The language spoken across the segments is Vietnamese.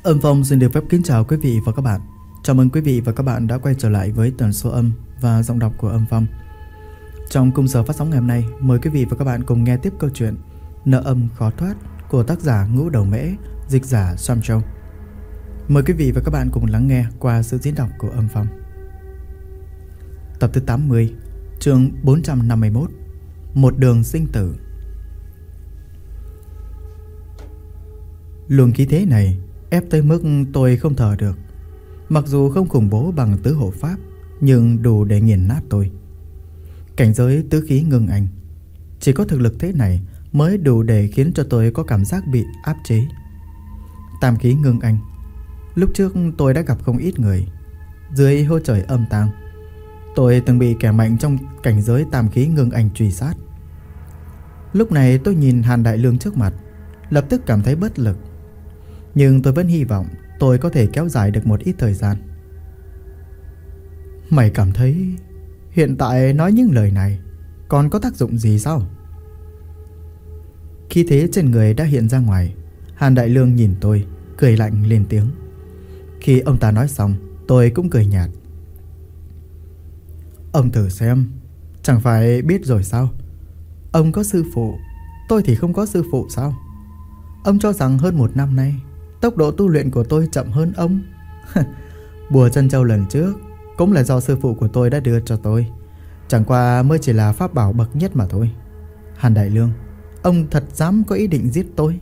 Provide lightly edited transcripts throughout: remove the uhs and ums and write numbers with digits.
Âm Phong xin được phép kính chào quý vị và các bạn. Chào mừng quý vị và các bạn đã quay trở lại với tần số âm và giọng đọc của Âm Phong. Trong khung giờ phát sóng ngày hôm nay, mời quý vị và các bạn cùng nghe tiếp câu chuyện Nợ âm khó thoát của tác giả Ngũ Đầu Mễ, dịch giả Sam Châu. Mời quý vị và các bạn cùng lắng nghe qua sự diễn đọc của Âm Phong. Tập thứ 80, chương 451, Một đường sinh tử. Luồng khí thế này ép tới mức tôi không thở được. Mặc dù không khủng bố bằng tứ hộ pháp, nhưng đủ để nghiền nát tôi. Cảnh giới tứ khí ngưng anh, chỉ có thực lực thế này mới đủ để khiến cho tôi có cảm giác bị áp chế. Tam khí ngưng anh, lúc trước tôi đã gặp không ít người. Dưới hô trời âm tang, tôi từng bị kẻ mạnh trong cảnh giới tam khí ngưng anh truy sát. Lúc này tôi nhìn Hàn Đại Lương trước mặt, lập tức cảm thấy bất lực. Nhưng tôi vẫn hy vọng tôi có thể kéo dài được một ít thời gian. Mày cảm thấy hiện tại nói những lời này còn có tác dụng gì sao? Khí thế trên người đã hiện ra ngoài. Hàn Đại Lương nhìn tôi, cười lạnh lên tiếng. Khi ông ta nói xong, tôi cũng cười nhạt. Ông thử xem, chẳng phải biết rồi sao? Ông có sư phụ, tôi thì không có sư phụ sao? Ông cho rằng hơn một năm nay tốc độ tu luyện của tôi chậm hơn ông? Bùa chân châu lần trước cũng là do sư phụ của tôi đã đưa cho tôi, chẳng qua mới chỉ là pháp bảo bậc nhất mà thôi. Hàn Đại Lương, ông thật dám có ý định giết tôi?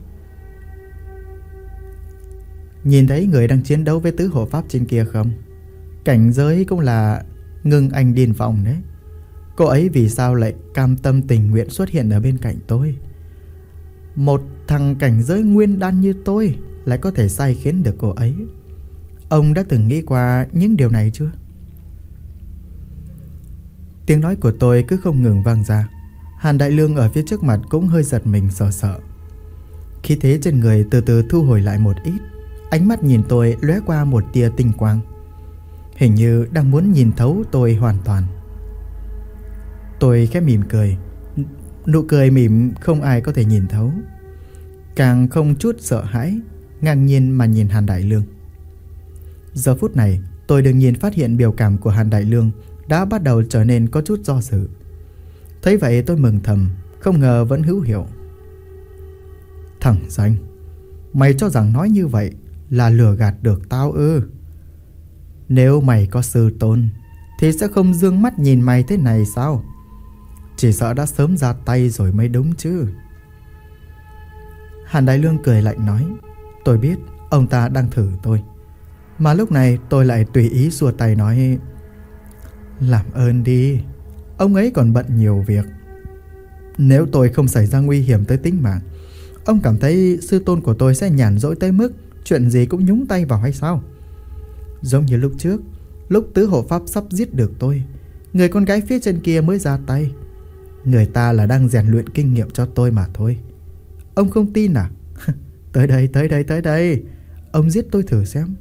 Nhìn thấy người đang chiến đấu với tứ hộ pháp trên kia không? Cảnh giới cũng là ngưng anh điên vọng đấy. Cô ấy vì sao lại cam tâm tình nguyện xuất hiện ở bên cạnh tôi? Một thằng cảnh giới nguyên đan như tôi lại có thể sai khiến được cô ấy. Ông đã từng nghĩ qua những điều này chưa? Tiếng nói của tôi cứ không ngừng vang ra. Hàn Đại Lương ở phía trước mặt cũng hơi giật mình sợ. Khí thế trên người từ từ thu hồi lại một ít. Ánh mắt nhìn tôi lóe qua một tia tinh quang, hình như đang muốn nhìn thấu tôi hoàn toàn. Tôi khẽ mỉm cười. Nụ cười mỉm không ai có thể nhìn thấu. Càng không chút sợ hãi, ngang nhiên mà nhìn Hàn Đại Lương. Giờ phút này tôi đương nhiên phát hiện biểu cảm của Hàn Đại Lương đã bắt đầu trở nên có chút do dự. Thấy vậy tôi mừng thầm, không ngờ vẫn hữu hiệu. Thằng danh, mày cho rằng nói như vậy là lừa gạt được tao ư? Nếu mày có sư tôn thì sẽ không dương mắt nhìn mày thế này sao? Chỉ sợ đã sớm ra tay rồi mới đúng chứ. Hàn Đại Lương cười lạnh nói. Tôi biết ông ta đang thử tôi, mà lúc này tôi lại tùy ý xua tay nói: làm ơn đi, ông ấy còn bận nhiều việc. Nếu tôi không xảy ra nguy hiểm tới tính mạng, ông cảm thấy sư tôn của tôi sẽ nhàn rỗi tới mức chuyện gì cũng nhúng tay vào hay sao? Giống như lúc trước, lúc tứ hộ pháp sắp giết được tôi, người con gái phía trên kia mới ra tay. Người ta là đang rèn luyện kinh nghiệm cho tôi mà thôi. Ông không tin à? Tới đây, ông giết tôi thử xem.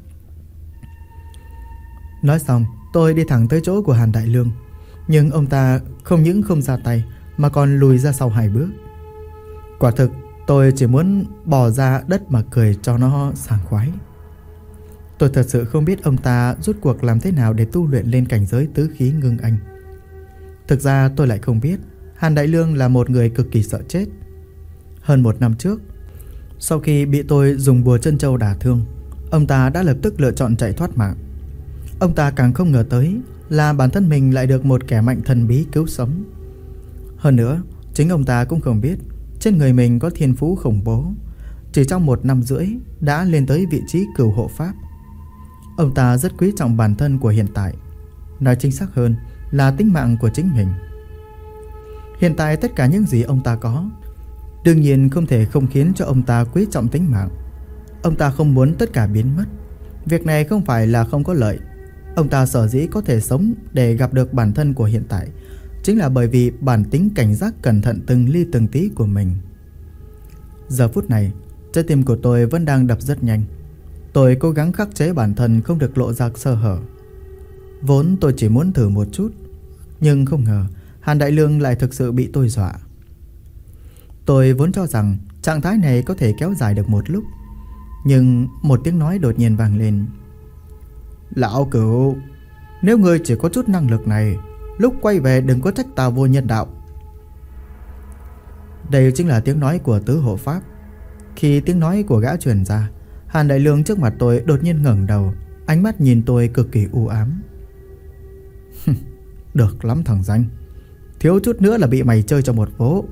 Nói xong, tôi đi thẳng tới chỗ của Hàn Đại Lương. Nhưng ông ta không những không ra tay mà còn lùi ra sau 2 bước. Quả thực tôi chỉ muốn bò ra đất mà cười cho nó sảng khoái. Tôi thật sự không biết ông ta rốt cuộc làm thế nào để tu luyện lên cảnh giới tứ khí ngưng anh. Thực ra tôi lại không biết Hàn Đại Lương là một người cực kỳ sợ chết. Hơn 1 năm trước, sau khi bị tôi dùng bùa chân châu đả thương, ông ta đã lập tức lựa chọn chạy thoát mạng. Ông ta càng không ngờ tới là bản thân mình lại được một kẻ mạnh thần bí cứu sống. Hơn nữa, chính ông ta cũng không biết trên người mình có thiên phú khủng bố. Chỉ trong 1 năm rưỡi đã lên tới vị trí cửu hộ pháp. Ông ta rất quý trọng bản thân của hiện tại, nói chính xác hơn là tính mạng của chính mình. Hiện tại tất cả những gì ông ta có đương nhiên không thể không khiến cho ông ta quý trọng tính mạng. Ông ta không muốn tất cả biến mất. Việc này không phải là không có lợi. Ông ta sở dĩ có thể sống để gặp được bản thân của hiện tại chính là bởi vì bản tính cảnh giác cẩn thận từng ly từng tí của mình. Giờ phút này, trái tim của tôi vẫn đang đập rất nhanh. Tôi cố gắng khắc chế bản thân không được lộ ra sơ hở. Vốn tôi chỉ muốn thử một chút, nhưng không ngờ Hàn Đại Lương lại thực sự bị tôi dọa. Tôi vốn cho rằng trạng thái này có thể kéo dài được một lúc, Nhưng một tiếng nói đột nhiên vang lên. Lão Cửu, nếu ngươi chỉ có chút năng lực này, lúc quay về đừng có trách ta vô nhân đạo. Đây chính là tiếng nói của tứ hộ pháp. Khi tiếng nói của gã truyền ra, Hàn Đại Lương trước mặt tôi đột nhiên ngẩng đầu, ánh mắt nhìn tôi cực kỳ u ám. Được lắm thằng danh, thiếu chút nữa là bị mày chơi cho một vố.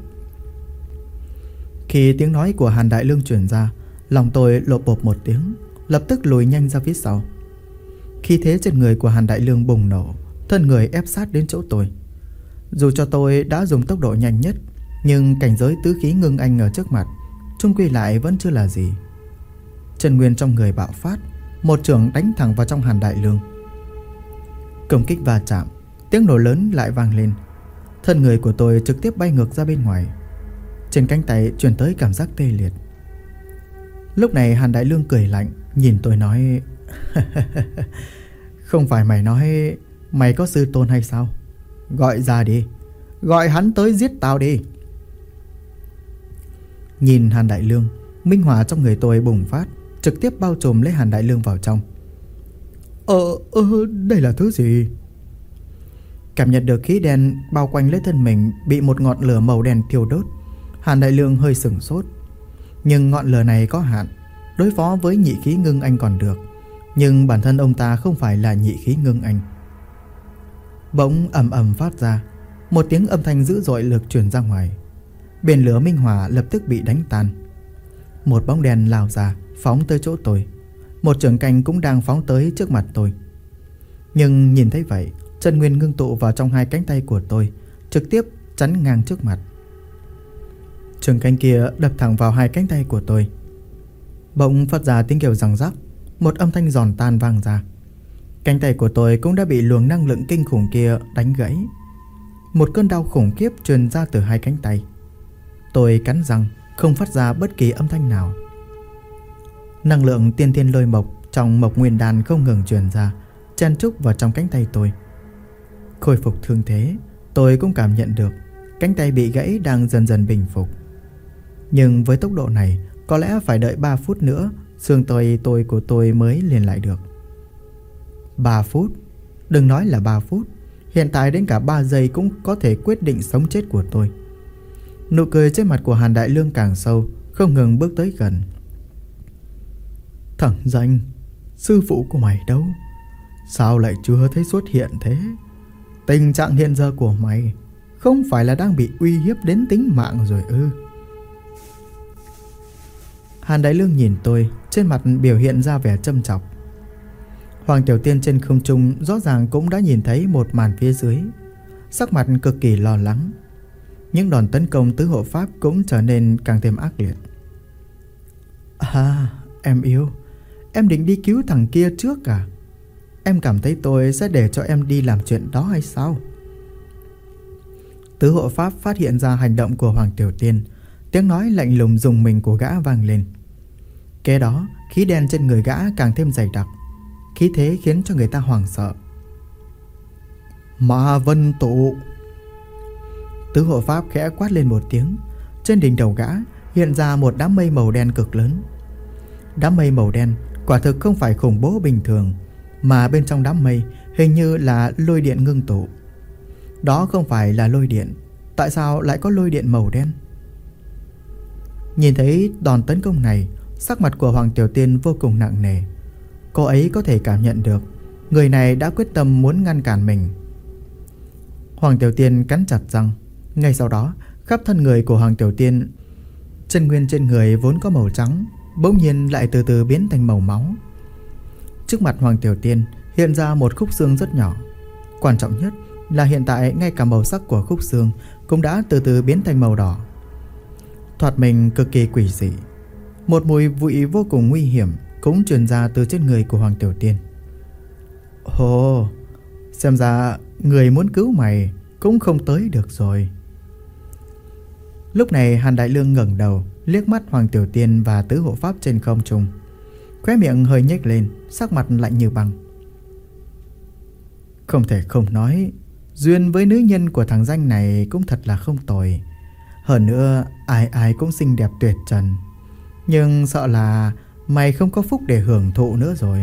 Khi tiếng nói của Hàn Đại Lương truyền ra, lòng tôi lộp bộp một tiếng, lập tức lùi nhanh ra phía sau. Khí thế trên người của Hàn Đại Lương bùng nổ, thân người ép sát đến chỗ tôi. Dù cho tôi đã dùng tốc độ nhanh nhất, nhưng cảnh giới tứ khí ngưng anh ở trước mặt chung quy lại vẫn chưa là gì. Chân nguyên trong người bạo phát, một chưởng đánh thẳng vào trong Hàn Đại Lương. Công kích va chạm, tiếng nổ lớn lại vang lên. Thân người của tôi trực tiếp bay ngược ra bên ngoài. Trên cánh tay truyền tới cảm giác tê liệt. Lúc này Hàn Đại Lương cười lạnh, nhìn tôi nói: Không phải mày nói mày có sư tôn hay sao? Gọi ra đi, gọi hắn tới giết tao đi. Nhìn Hàn Đại Lương, minh hỏa trong người tôi bùng phát, trực tiếp bao trùm lấy Hàn Đại Lương vào trong. Đây là thứ gì? Cảm nhận được khí đen bao quanh lấy thân mình bị một ngọn lửa màu đen thiêu đốt, Hàn Đại Lương hơi sửng sốt. Nhưng ngọn lửa này có hạn, đối phó với nhị khí ngưng anh còn được, nhưng bản thân ông ta không phải là nhị khí ngưng anh. Bỗng ầm ầm phát ra, một tiếng âm thanh dữ dội lực truyền ra ngoài. Biển lửa minh hỏa lập tức bị đánh tan. Một bóng đèn lao ra, phóng tới chỗ tôi. Một chưởng canh cũng đang phóng tới trước mặt tôi. Nhưng nhìn thấy vậy, chân nguyên ngưng tụ vào trong hai cánh tay của tôi, trực tiếp chắn ngang trước mặt. Chưởng canh kia đập thẳng vào hai cánh tay của tôi. Bỗng phát ra tiếng kêu răng rắc, một âm thanh giòn tan vang ra. Cánh tay của tôi cũng đã bị luồng năng lượng kinh khủng kia đánh gãy. Một cơn đau khủng khiếp truyền ra từ hai cánh tay. Tôi cắn răng, không phát ra bất kỳ âm thanh nào. Năng lượng tiên thiên lôi mộc trong mộc nguyên đan không ngừng truyền ra, chen chúc vào trong cánh tay tôi. Khôi phục thương thế, tôi cũng cảm nhận được cánh tay bị gãy đang dần dần bình phục. Nhưng với tốc độ này, có lẽ phải đợi 3 phút nữa xương tôi của tôi mới liền lại được. 3 phút? Đừng nói là 3 phút, hiện tại đến cả 3 giây cũng có thể quyết định sống chết của tôi. Nụ cười trên mặt của Hàn Đại Lương càng sâu, không ngừng bước tới gần. Thằng danh, sư phụ của mày đâu? Sao lại chưa thấy xuất hiện thế? Tình trạng hiện giờ của mày không phải là đang bị uy hiếp đến tính mạng rồi ư? Hàn Đại Lương nhìn tôi, trên mặt biểu hiện ra vẻ châm chọc. Hoàng Tiểu Tiên trên không trung rõ ràng cũng đã nhìn thấy một màn phía dưới, sắc mặt cực kỳ lo lắng. Những đòn tấn công tứ hộ pháp cũng trở nên càng thêm ác liệt. Em yêu, em định đi cứu thằng kia trước à? Em cảm thấy tôi sẽ để cho em đi làm chuyện đó hay sao? Tứ hộ pháp phát hiện ra hành động của Hoàng Tiểu Tiên, tiếng nói lạnh lùng rùng mình của gã vang lên. Kế đó, khí đen trên người gã càng thêm dày đặc, khí thế khiến cho người ta hoảng sợ. Ma Vân Tụ! Tứ hộ pháp khẽ quát lên một tiếng. Trên đỉnh đầu gã hiện ra một đám mây màu đen cực lớn. Đám mây màu đen quả thực không phải khủng bố bình thường, mà bên trong đám mây hình như là lôi điện ngưng tụ. Đó không phải là lôi điện, tại sao lại có lôi điện màu đen? Nhìn thấy đòn tấn công này, sắc mặt của Hoàng Tiểu Tiên vô cùng nặng nề. Cô ấy có thể cảm nhận được người này đã quyết tâm muốn ngăn cản mình. Hoàng Tiểu Tiên cắn chặt răng. Ngay sau đó, khắp thân người của Hoàng Tiểu Tiên, chân nguyên trên người vốn có màu trắng bỗng nhiên lại từ từ biến thành màu máu. Trước mặt Hoàng Tiểu Tiên hiện ra một khúc xương rất nhỏ. Quan trọng nhất là hiện tại ngay cả màu sắc của khúc xương cũng đã từ từ biến thành màu đỏ. Thoạt mình cực kỳ quỷ dị. Một mùi vị vô cùng nguy hiểm cũng truyền ra từ trên người của Hoàng Tiểu Tiên. Ồ, xem ra người muốn cứu mày cũng không tới được rồi. Lúc này Hàn Đại Lương ngẩng đầu, liếc mắt Hoàng Tiểu Tiên và tứ hộ pháp trên không trung, khóe miệng hơi nhếch lên, sắc mặt lạnh như băng. Không thể không nói, duyên với nữ nhân của thằng danh này cũng thật là không tồi. Hơn nữa ai ai cũng xinh đẹp tuyệt trần, nhưng sợ là mày không có phúc để hưởng thụ nữa rồi.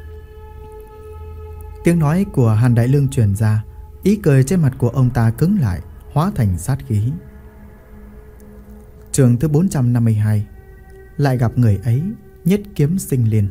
Tiếng nói của Hàn Đại Lương truyền ra, ý cười trên mặt của ông ta cứng lại, hóa thành sát khí. Chương thứ 452. Lại gặp người ấy, nhất kiếm sinh liên.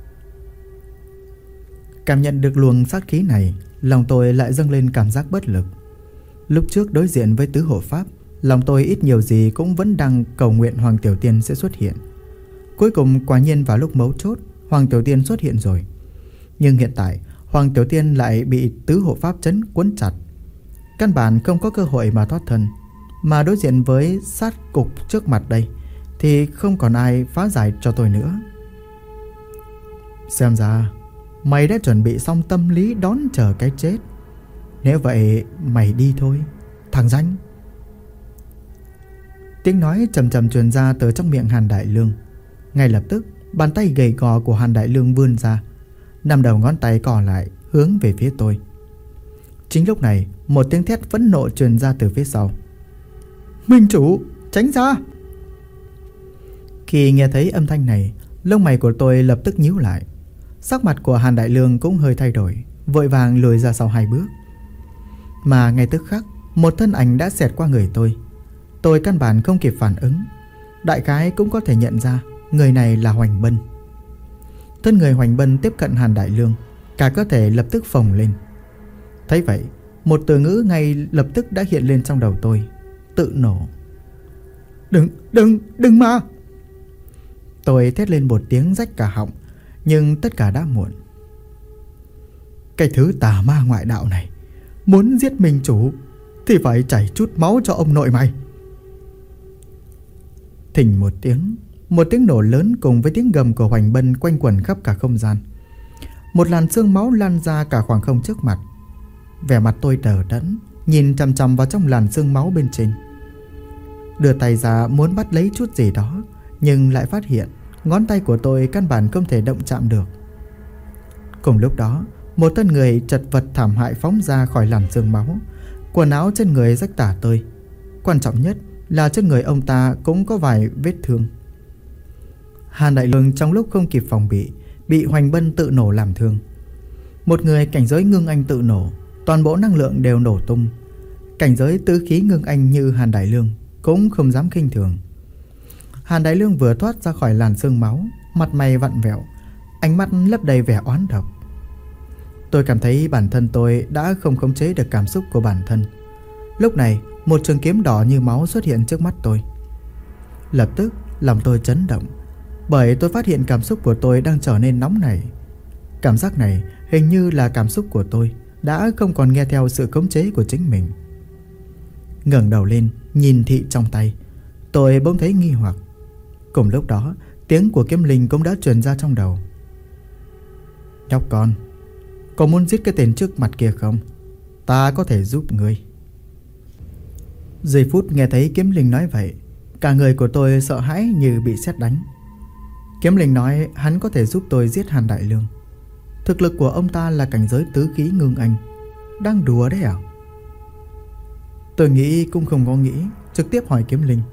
Cảm nhận được luồng sát khí này, lòng tôi lại dâng lên cảm giác bất lực. Lúc trước đối diện với tứ hộ pháp, lòng tôi ít nhiều gì cũng vẫn đang cầu nguyện Hoàng Tiểu Tiên sẽ xuất hiện. Cuối cùng quả nhiên vào lúc mấu chốt, Hoàng Tiểu Tiên xuất hiện rồi. Nhưng hiện tại Hoàng Tiểu Tiên lại bị tứ hộ pháp trấn quấn chặt, căn bản không có cơ hội mà thoát thân. Mà đối diện với sát cục trước mặt đây thì không còn ai phá giải cho tôi nữa. Xem ra mày đã chuẩn bị xong tâm lý đón chờ cái chết. Nếu vậy mày đi thôi, thằng danh. Tiếng nói trầm trầm truyền ra từ trong miệng Hàn Đại Lương. Ngay lập tức bàn tay gầy gò của Hàn Đại Lương vươn ra, 5 đầu ngón tay còn lại hướng về phía tôi. Chính lúc này một tiếng thét phẫn nộ truyền ra từ phía sau. Minh chủ, tránh ra! Khi nghe thấy âm thanh này, lông mày của tôi lập tức nhíu lại. Sắc mặt của Hàn Đại Lương cũng hơi thay đổi, vội vàng lùi ra sau 2 bước. Mà ngay tức khắc, một thân ảnh đã xẹt qua người tôi. Tôi căn bản không kịp phản ứng. Đại khái cũng có thể nhận ra người này là Hoành Bân. Thân người Hoành Bân tiếp cận Hàn Đại Lương, cả cơ thể lập tức phồng lên. Thấy vậy, một từ ngữ ngay lập tức đã hiện lên trong đầu tôi: tự nổ. Đừng mà! Tôi thét lên một tiếng rách cả họng, nhưng tất cả đã muộn. Cái thứ tà ma ngoại đạo này, muốn giết minh chủ thì phải chảy chút máu cho ông nội mày. Thình một tiếng nổ lớn cùng với tiếng gầm của Hoành Bân quanh quẩn khắp cả không gian. Một làn sương máu lan ra cả khoảng không trước mặt. Vẻ mặt tôi đờ đẫn, nhìn chằm chằm vào trong làn sương máu bên trên. Đưa tay ra muốn bắt lấy chút gì đó, nhưng lại phát hiện ngón tay của tôi căn bản không thể động chạm được. Cùng lúc đó, một thân người chật vật thảm hại phóng ra khỏi làn sương máu. Quần áo trên người rách tả tơi. Quan trọng nhất là trên người ông ta cũng có vài vết thương. Hàn Đại Lương trong lúc không kịp phòng bị Hoành Bân tự nổ làm thương. Một người cảnh giới ngưng anh tự nổ, toàn bộ năng lượng đều nổ tung. Cảnh giới tứ khí ngưng anh như Hàn Đại Lương cũng không dám khinh thường. Hàn Đại Lương vừa thoát ra khỏi làn sương máu, mặt mày vặn vẹo, ánh mắt lấp đầy vẻ oán độc. Tôi cảm thấy bản thân tôi đã không khống chế được cảm xúc của bản thân. Lúc này, một trường kiếm đỏ như máu xuất hiện trước mắt tôi. Lập tức, lòng tôi chấn động, bởi tôi phát hiện cảm xúc của tôi đang trở nên nóng nảy. Cảm giác này hình như là cảm xúc của tôi đã không còn nghe theo sự khống chế của chính mình. Ngẩng đầu lên, nhìn thị trong tay, tôi bỗng thấy nghi hoặc. Cùng lúc đó, tiếng của kiếm linh cũng đã truyền ra trong đầu. Nhóc con, có muốn giết cái tên trước mặt kia không? Ta có thể giúp ngươi. Giây phút nghe thấy kiếm linh nói vậy, cả người của tôi sợ hãi như bị sét đánh. Kiếm linh nói hắn có thể giúp tôi giết Hàn Đại Lương. Thực lực của ông ta là cảnh giới tứ khí ngưng anh. Đang đùa đấy à? Tôi nghĩ cũng không có nghĩ, trực tiếp hỏi kiếm linh.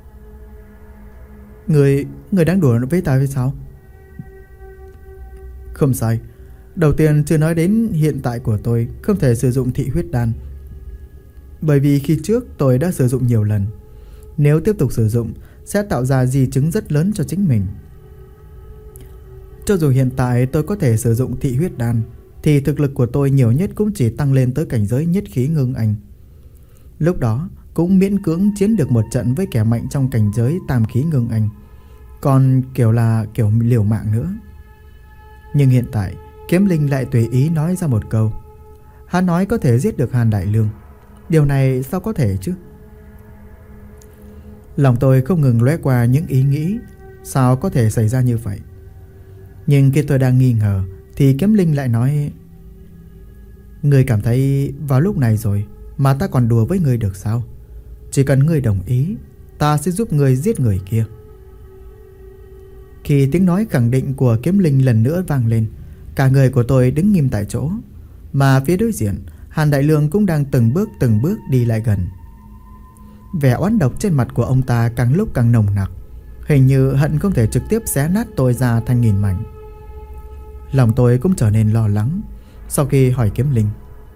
Người đang đùa với ta hay sao? Không sai. Đầu tiên chưa nói đến hiện tại của tôi không thể sử dụng thị huyết đan, bởi vì khi trước tôi đã sử dụng nhiều lần. Nếu tiếp tục sử dụng sẽ tạo ra di chứng rất lớn cho chính mình. Cho dù hiện tại tôi có thể sử dụng thị huyết đan thì thực lực của tôi nhiều nhất cũng chỉ tăng lên tới cảnh giới nhất khí ngưng anh. Lúc đó cũng miễn cưỡng chiến được một trận với kẻ mạnh trong cảnh giới tam khí ngưng anh, còn kiểu liều mạng nữa. Nhưng hiện tại kiếm linh lại tùy ý nói ra một câu. Hắn nói có thể giết được Hàn Đại Lương. Điều này sao có thể chứ? Lòng tôi không ngừng lóe qua những ý nghĩ sao có thể xảy ra như vậy. Nhưng khi tôi đang nghi ngờ thì kiếm linh lại nói: Ngươi cảm thấy vào lúc này rồi mà ta còn đùa với ngươi được sao? Chỉ cần ngươi đồng ý, ta sẽ giúp ngươi giết người kia. Khi tiếng nói khẳng định của kiếm linh lần nữa vang lên, cả người của tôi đứng nghiêm tại chỗ. Mà phía đối diện, Hàn Đại Lương cũng đang từng bước đi lại gần. Vẻ oán độc trên mặt của ông ta càng lúc càng nồng nặc. hình như hận không thể trực tiếp xé nát tôi ra thành nghìn mảnh. Lòng tôi cũng trở nên lo lắng sau khi hỏi Kiếm Linh.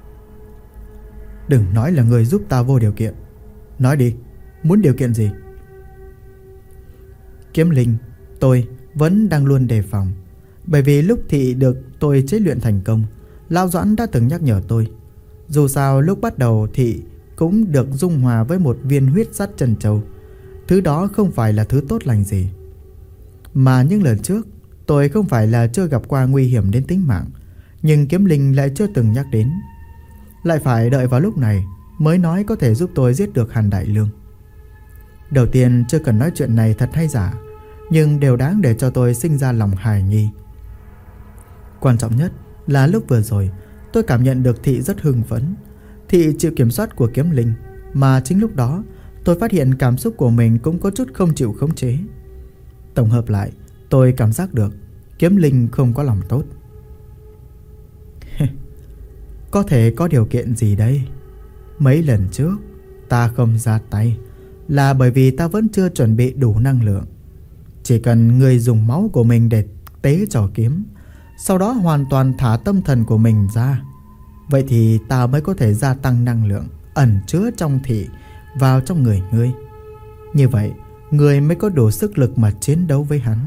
Đừng nói là người giúp ta vô điều kiện. Nói đi, muốn điều kiện gì? Kiếm Linh, tôi vẫn đang luôn đề phòng. Bởi vì lúc thị được tôi chế luyện thành công, Lão Doãn đã từng nhắc nhở tôi. Dù sao lúc bắt đầu thị cũng được dung hòa với một viên huyết sắt trân châu. Thứ đó không phải là thứ tốt lành gì. Mà những lần trước tôi không phải là chưa gặp qua nguy hiểm đến tính mạng, nhưng Kiếm Linh lại chưa từng nhắc đến. Lại phải đợi vào lúc này mới nói có thể giúp tôi giết được Hàn Đại Lương. Đầu tiên chưa cần nói chuyện này thật hay giả, nhưng đều đáng để cho tôi sinh ra lòng hài nghi. Quan trọng nhất là lúc vừa rồi tôi cảm nhận được thị rất hưng phấn. Thị chịu kiểm soát của Kiếm Linh, mà chính lúc đó tôi phát hiện cảm xúc của mình cũng có chút không chịu khống chế. Tổng hợp lại, tôi cảm giác được Kiếm Linh không có lòng tốt. Có thể có điều kiện gì đây? Mấy lần trước ta không ra tay là bởi vì ta vẫn chưa chuẩn bị đủ năng lượng. Chỉ cần người dùng máu của mình để tế cho kiếm, sau đó hoàn toàn thả tâm thần của mình ra, vậy thì ta mới có thể gia tăng năng lượng ẩn chứa trong thị vào trong người ngươi. Như vậy ngươi mới có đủ sức lực mà chiến đấu với hắn.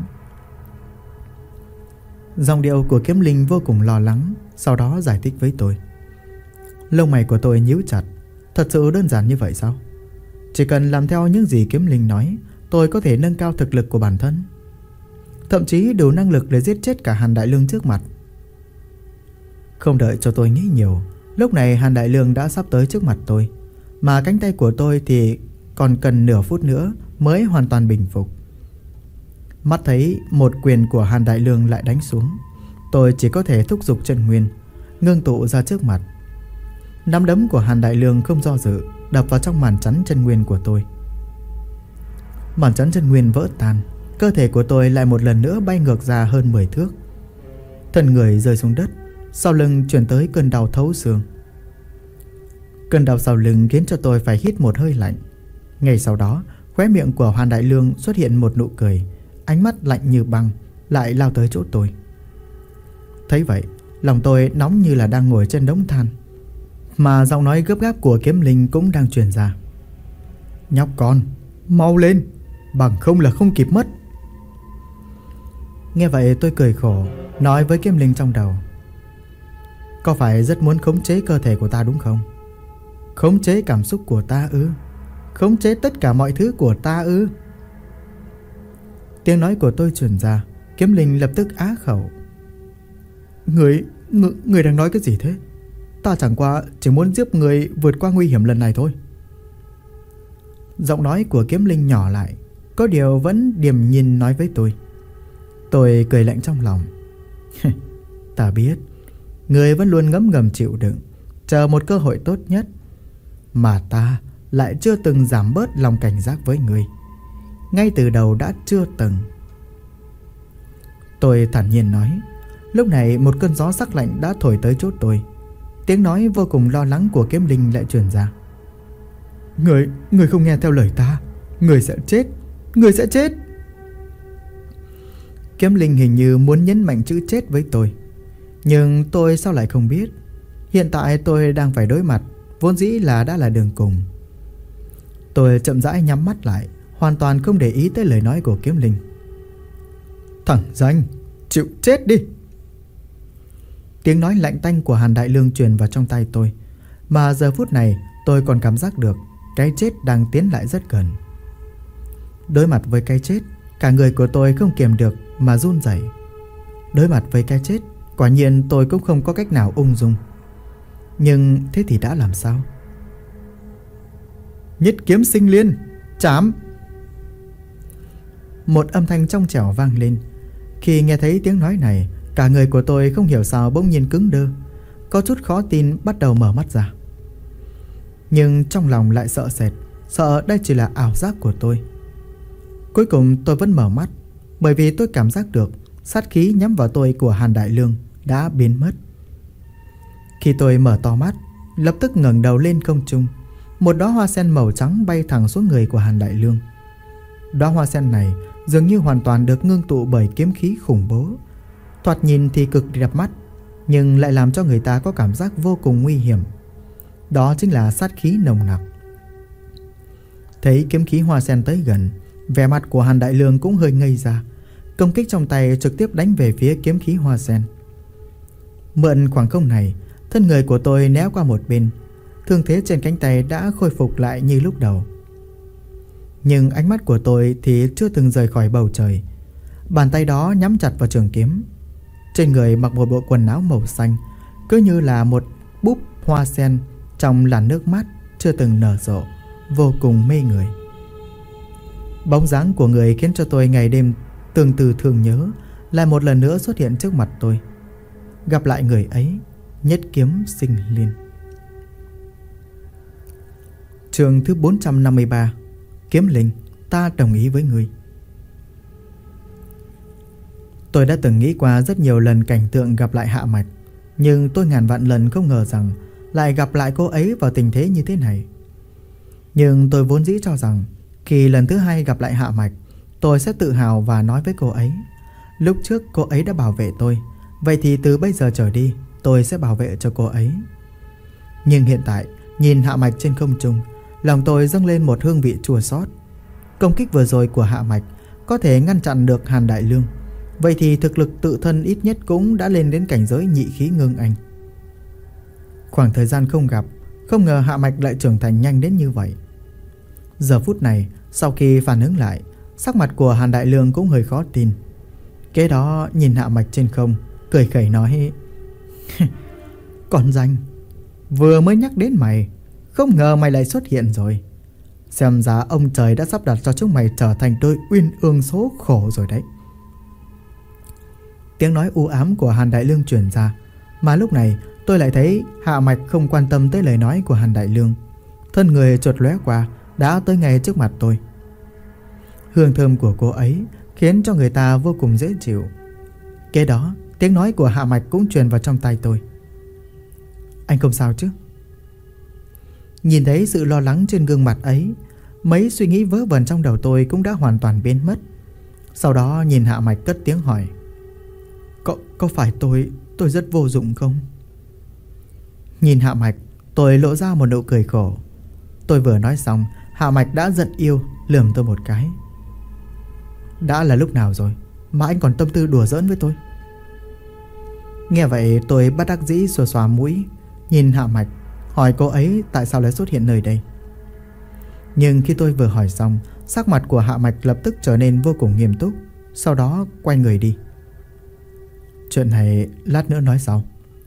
Giọng điệu của Kiếm Linh vô cùng lo lắng, sau đó giải thích với tôi. Lông mày của tôi nhíu chặt. Thật sự đơn giản như vậy sao? Chỉ cần làm theo những gì Kiếm Linh nói, tôi có thể nâng cao thực lực của bản thân, thậm chí đủ năng lực để giết chết cả Hàn Đại Lương trước mặt. Không đợi cho tôi nghĩ nhiều, lúc này Hàn Đại Lương đã sắp tới trước mặt tôi, mà cánh tay của tôi thì còn cần nửa phút nữa mới hoàn toàn bình phục. Mắt thấy một quyền của Hàn Đại Lương lại đánh xuống, tôi chỉ có thể thúc giục chân nguyên ngưng tụ ra trước mặt. Nắm đấm của Hàn Đại Lương không do dự đập vào trong màn chắn chân nguyên của tôi. Màn chắn chân nguyên vỡ tan, cơ thể của tôi lại một lần nữa bay ngược ra hơn 10 thước. Thân người rơi xuống đất, sau lưng truyền tới cơn đau thấu xương. Cơn đau sau lưng khiến cho tôi phải hít một hơi lạnh. Ngay sau đó, khóe miệng của Hàn Đại Lương xuất hiện một nụ cười, ánh mắt lạnh như băng lại lao tới chỗ tôi. Thấy vậy, lòng tôi nóng như là đang ngồi trên đống than, mà giọng nói gấp gáp của Kiếm Linh cũng đang truyền ra. Nhóc con, mau lên, bằng không là không kịp mất. Nghe vậy tôi cười khổ, nói với Kiếm Linh trong đầu. Có phải rất muốn khống chế cơ thể của ta đúng không? Khống chế cảm xúc của ta ư? Khống chế tất cả mọi thứ của ta ư? Tiếng nói của tôi truyền ra, Kiếm Linh lập tức á khẩu. Người đang nói cái gì thế? Ta chẳng qua chỉ muốn giúp người vượt qua nguy hiểm lần này thôi. Giọng nói của Kiếm Linh nhỏ lại, có điều vẫn điềm nhiên nói với tôi. Tôi cười lạnh trong lòng. Ta biết người vẫn luôn ngấm ngầm chịu đựng, chờ một cơ hội tốt nhất, mà ta lại chưa từng giảm bớt lòng cảnh giác với người. Ngay từ đầu đã chưa từng. Tôi thản nhiên nói. Lúc này một cơn gió sắc lạnh đã thổi tới chỗ tôi. Tiếng nói vô cùng lo lắng của Kiếm Linh lại truyền ra. Người không nghe theo lời ta, người sẽ chết. Người sẽ chết. Kiếm Linh hình như muốn nhấn mạnh chữ chết với tôi, nhưng tôi sao lại không biết. Hiện tại tôi đang phải đối mặt, vốn dĩ là đã là đường cùng. Tôi chậm rãi nhắm mắt lại, hoàn toàn không để ý tới lời nói của Kiếm Linh. Thẳng danh, chịu chết đi. Tiếng nói lạnh tanh của Hàn Đại Lương truyền vào trong tai tôi, mà giờ phút này tôi còn cảm giác được cái chết đang tiến lại rất gần. Đối mặt với cái chết, cả người của tôi không kiềm được mà run rẩy. Đối mặt với cái chết, quả nhiên tôi cũng không có cách nào ung dung. Nhưng thế thì đã làm sao? Nhất kiếm sinh liên, chém! Một âm thanh trong trẻo vang lên. Khi nghe thấy tiếng nói này, cả người của tôi không hiểu sao bỗng nhiên cứng đơ, có chút khó tin bắt đầu mở mắt ra. Nhưng trong lòng lại sợ sệt, sợ đây chỉ là ảo giác của tôi. Cuối cùng tôi vẫn mở mắt, bởi vì tôi cảm giác được sát khí nhắm vào tôi của Hàn Đại Lương đã biến mất. Khi tôi mở to mắt, lập tức ngẩng đầu lên không trung, một đóa hoa sen màu trắng bay thẳng xuống người của Hàn Đại Lương. Đóa hoa sen này dường như hoàn toàn được ngưng tụ bởi kiếm khí khủng bố. Thoạt nhìn thì cực đẹp mắt, nhưng lại làm cho người ta có cảm giác vô cùng nguy hiểm. Đó chính là sát khí nồng nặc. Thấy kiếm khí hoa sen tới gần, vẻ mặt của Hàn Đại Lương cũng hơi ngây ra. Công kích trong tay trực tiếp đánh về phía kiếm khí hoa sen. Mượn khoảng không này, thân người của tôi né qua một bên. Thương thế trên cánh tay đã khôi phục lại như lúc đầu. Nhưng ánh mắt của tôi thì chưa từng rời khỏi bầu trời. Bàn tay đó nhắm chặt vào trường kiếm. Trên người mặc một bộ quần áo màu xanh, cứ như là một búp hoa sen trong làn nước mát chưa từng nở rộ, vô cùng mê người. Bóng dáng của người khiến cho tôi ngày đêm tương tư thương nhớ lại một lần nữa xuất hiện trước mặt tôi. Gặp lại người ấy, nhất kiếm sinh liên. Chương thứ 453. Kiếm linh, ta đồng ý với ngươi. Tôi đã từng nghĩ qua rất nhiều lần cảnh tượng gặp lại Hạ Mạch, nhưng tôi ngàn vạn lần không ngờ rằng lại gặp lại cô ấy vào tình thế như thế này. Nhưng tôi vốn dĩ cho rằng khi lần thứ hai gặp lại Hạ Mạch, tôi sẽ tự hào và nói với cô ấy, lúc trước cô ấy đã bảo vệ tôi, vậy thì từ bây giờ trở đi tôi sẽ bảo vệ cho cô ấy. Nhưng hiện tại, nhìn Hạ Mạch trên không trung, lòng tôi dâng lên một hương vị chua xót. Công kích vừa rồi của Hạ Mạch có thể ngăn chặn được Hàn Đại Lương, vậy thì thực lực tự thân ít nhất cũng đã lên đến cảnh giới nhị khí ngưng anh. Khoảng thời gian không gặp, không ngờ Hạ Mạch lại trưởng thành nhanh đến như vậy. Giờ phút này, sau khi phản ứng lại, sắc mặt của Hàn Đại Lương cũng hơi khó tin. Kế đó nhìn Hạ Mạch trên không, cười khẩy nói: Con danh, vừa mới nhắc đến mày, không ngờ mày lại xuất hiện rồi. Xem ra ông trời đã sắp đặt cho chúng mày trở thành đôi uyên ương số khổ rồi đấy. Tiếng nói u ám của Hàn Đại Lương truyền ra, mà lúc này tôi lại thấy Hạ Mạch không quan tâm tới lời nói của Hàn Đại Lương. Thân người chợt lóe qua, đã tới ngay trước mặt tôi. Hương thơm của cô ấy khiến cho người ta vô cùng dễ chịu. Kế đó, tiếng nói của Hạ Mạch cũng truyền vào trong tai tôi: Anh không sao chứ? Nhìn thấy sự lo lắng trên gương mặt ấy, mấy suy nghĩ vớ vẩn trong đầu tôi cũng đã hoàn toàn biến mất. Sau đó nhìn Hạ Mạch cất tiếng hỏi: Có phải tôi rất vô dụng không? Nhìn Hạ Mạch, tôi lộ ra một nụ cười khổ. Tôi vừa nói xong, Hạ Mạch đã giận yêu lườm tôi một cái. Đã là lúc nào rồi mà anh còn tâm tư đùa giỡn với tôi? Nghe vậy tôi bất đắc dĩ xòa xòa mũi, nhìn Hạ Mạch, hỏi cô ấy tại sao lại xuất hiện nơi đây. Nhưng khi tôi vừa hỏi xong, sắc mặt của Hạ Mạch lập tức trở nên vô cùng nghiêm túc, sau đó quay người đi. Chuyện này lát nữa nói sau.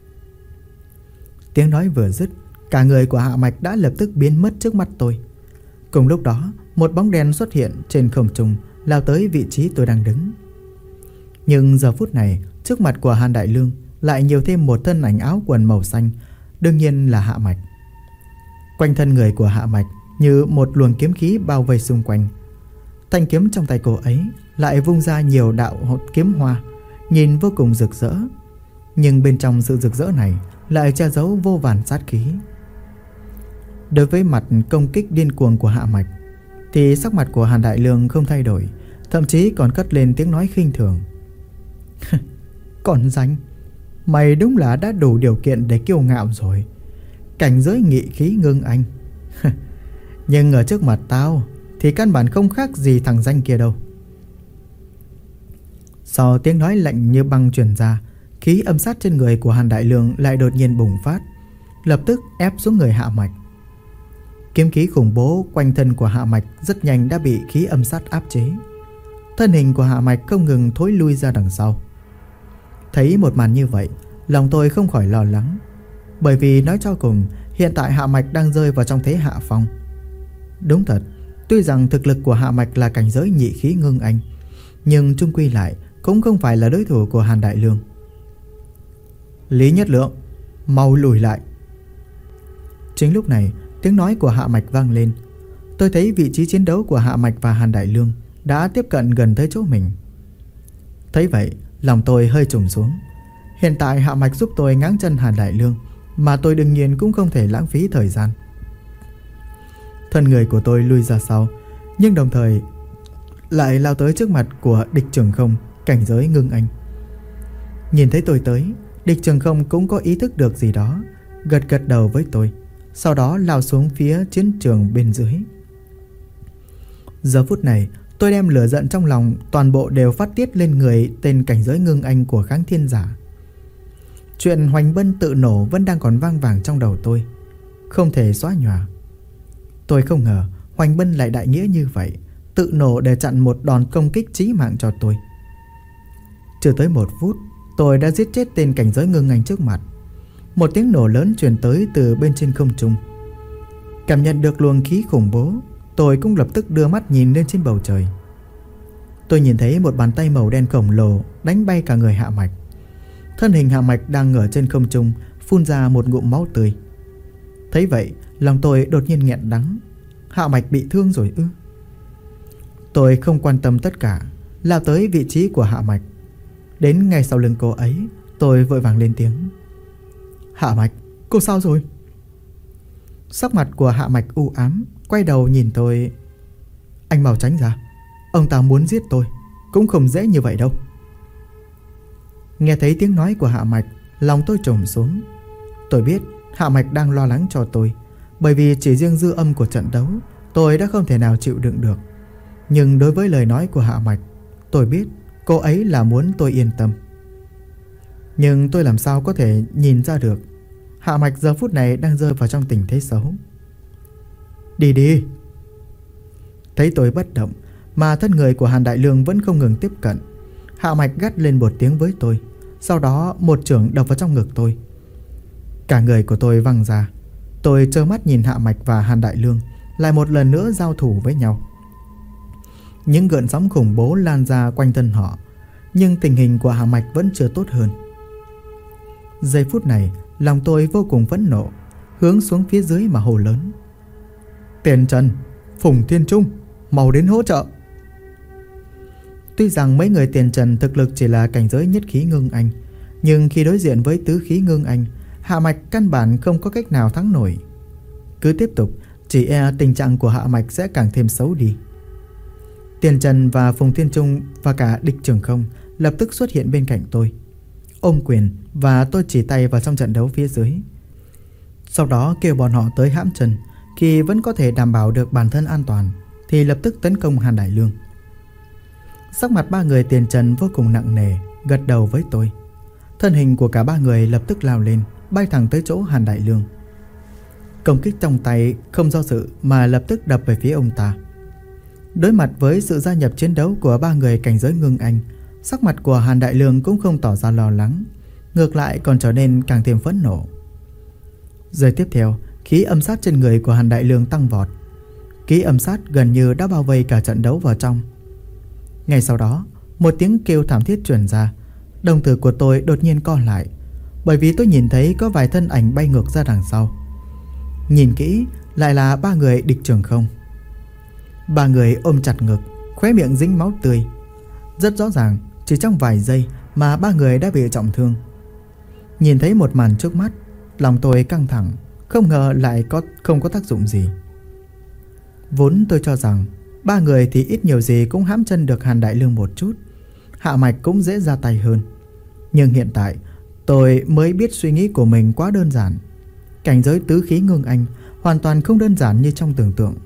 Tiếng nói vừa dứt, cả người của Hạ Mạch đã lập tức biến mất trước mắt tôi. Cùng lúc đó, một bóng đen xuất hiện trên không trung, lao tới vị trí tôi đang đứng. Nhưng giờ phút này, trước mặt của Hàn Đại Lương lại nhiều thêm một thân ảnh áo quần màu xanh, đương nhiên là Hạ Mạch. Quanh thân người của Hạ Mạch như một luồng kiếm khí bao vây xung quanh. Thanh kiếm trong tay cô ấy lại vung ra nhiều đạo kiếm hoa, nhìn vô cùng rực rỡ. Nhưng bên trong sự rực rỡ này lại che giấu vô vàn sát khí. Đối với mặt công kích điên cuồng của Hạ Mạch thì sắc mặt của Hàn Đại Lương không thay đổi, thậm chí còn cất lên tiếng nói khinh thường: Còn danh, mày đúng là đã đủ điều kiện để kiêu ngạo rồi. Cảnh giới nghị khí ngưng anh. Nhưng ở trước mặt tao thì căn bản không khác gì thằng danh kia đâu. Sau tiếng nói lạnh như băng truyền ra, khí âm sát trên người của Hàn Đại Lương lại đột nhiên bùng phát, lập tức ép xuống người Hạ Mạch. Kiếm khí khủng bố quanh thân của Hạ Mạch rất nhanh đã bị khí âm sát áp chế. Thân hình của Hạ Mạch không ngừng thối lui ra đằng sau. Thấy một màn như vậy, lòng tôi không khỏi lo lắng. Bởi vì nói cho cùng, hiện tại Hạ Mạch đang rơi vào trong thế hạ phong. Đúng thật, tuy rằng thực lực của Hạ Mạch là cảnh giới nhị khí ngưng anh, nhưng chung quy lại cũng không phải là đối thủ của Hàn Đại Lương. Lý Nhất Lượng, mau lùi lại. Chính lúc này, tiếng nói của Hạ Mạch vang lên. Tôi thấy vị trí chiến đấu của Hạ Mạch và Hàn Đại Lương đã tiếp cận gần tới chỗ mình. Thấy vậy, lòng tôi hơi trùng xuống. Hiện tại Hạ Mạch giúp tôi ngáng chân Hàn Đại Lương, mà tôi đương nhiên cũng không thể lãng phí thời gian. Thân người của tôi lui ra sau, nhưng đồng thời lại lao tới trước mặt của địch trường không, cảnh giới Ngưng Anh. Nhìn thấy tôi tới, địch trường không cũng có ý thức được gì đó, gật gật đầu với tôi, sau đó lao xuống phía chiến trường bên dưới. Giờ phút này, tôi đem lửa giận trong lòng toàn bộ đều phát tiết lên người tên cảnh giới Ngưng Anh của Kháng Thiên Giả. Chuyện Hoành Bân tự nổ vẫn đang còn vang vàng trong đầu tôi, không thể xóa nhòa. Tôi không ngờ Hoành Bân lại đại nghĩa như vậy, tự nổ để chặn một đòn công kích chí mạng cho tôi. Chưa tới 1 phút, tôi đã giết chết tên cảnh giới Ngưng Anh trước mặt. Một tiếng nổ lớn truyền tới từ bên trên không trung. Cảm nhận được luồng khí khủng bố, tôi cũng lập tức đưa mắt nhìn lên trên bầu trời. Tôi nhìn thấy một bàn tay màu đen khổng lồ đánh bay cả người Hạ Mạch. Thân hình Hạ Mạch đang ở trên không trung, phun ra một ngụm máu tươi. Thấy vậy, lòng tôi đột nhiên nghẹn đắng. Hạ Mạch bị thương rồi ư? Tôi không quan tâm tất cả, lao tới vị trí của Hạ Mạch. Đến ngay sau lưng cô ấy, tôi vội vàng lên tiếng. Hạ Mạch, cô sao rồi? Sắc mặt của Hạ Mạch u ám, quay đầu nhìn tôi. Anh mau tránh ra, ông ta muốn giết tôi, cũng không dễ như vậy đâu. Nghe thấy tiếng nói của Hạ Mạch, lòng tôi trùng xuống. Tôi biết Hạ Mạch đang lo lắng cho tôi, bởi vì chỉ riêng dư âm của trận đấu tôi đã không thể nào chịu đựng được. Nhưng đối với lời nói của Hạ Mạch, tôi biết cô ấy là muốn tôi yên tâm. Nhưng tôi làm sao có thể nhìn ra được Hạ Mạch giờ phút này đang rơi vào trong tình thế xấu. Đi đi. Thấy tôi bất động mà thân người của Hàn Đại Lương vẫn không ngừng tiếp cận, Hạ Mạch gắt lên một tiếng với tôi, sau đó một chưởng đập vào trong ngực tôi. Cả người của tôi văng ra. Tôi trơ mắt nhìn Hạ Mạch và Hàn Đại Lương lại một lần nữa giao thủ với nhau. Những gợn sóng khủng bố lan ra quanh thân họ, nhưng tình hình của Hạ Mạch vẫn chưa tốt hơn. Giây phút này, lòng tôi vô cùng phẫn nộ, hướng xuống phía dưới mà hô lớn. Tiền Trần, Phùng Thiên Trung, mau đến hỗ trợ. Tuy rằng mấy người Tiền Trần thực lực chỉ là cảnh giới nhất khí Ngưng Anh, nhưng khi đối diện với tứ khí Ngưng Anh, Hạ Mạch căn bản không có cách nào thắng nổi. Cứ tiếp tục, chỉ e tình trạng của Hạ Mạch sẽ càng thêm xấu đi. Tiền Trần và Phùng Thiên Trung và cả địch trường không lập tức xuất hiện bên cạnh tôi, ôm quyền và tôi chỉ tay vào trong trận đấu phía dưới. Sau đó kêu bọn họ tới hãm chân. Khi vẫn có thể đảm bảo được bản thân an toàn thì lập tức tấn công Hàn Đại Lương. Sắc mặt ba người Tiền Trần vô cùng nặng nề, gật đầu với tôi. Thân hình của cả ba người lập tức lao lên, bay thẳng tới chỗ Hàn Đại Lương. Công kích trong tay không do dự mà lập tức đập về phía ông ta. Đối mặt với sự gia nhập chiến đấu của ba người cảnh giới Ngưng Anh, sắc mặt của Hàn Đại Lương cũng không tỏ ra lo lắng, ngược lại còn trở nên càng thêm phẫn nộ. Giây tiếp theo, khí âm sát trên người của Hàn Đại Lương tăng vọt. Khí âm sát gần như đã bao vây cả trận đấu vào trong. Ngay sau đó, một tiếng kêu thảm thiết truyền ra. Đồng tử của tôi đột nhiên co lại, bởi vì tôi nhìn thấy có vài thân ảnh bay ngược ra đằng sau. Nhìn kỹ, lại là ba người địch trường không. Ba người ôm chặt ngực, khóe miệng dính máu tươi. Rất rõ ràng, chỉ trong vài giây mà ba người đã bị trọng thương. Nhìn thấy một màn trước mắt, lòng tôi căng thẳng, không ngờ lại không có tác dụng gì. Vốn tôi cho rằng ba người thì ít nhiều gì cũng hãm chân được Hàn Đại Lương một chút, Hạ Mạch cũng dễ ra tay hơn. Nhưng hiện tại tôi mới biết suy nghĩ của mình quá đơn giản. Cảnh giới tứ khí Ngưng Anh hoàn toàn không đơn giản như trong tưởng tượng.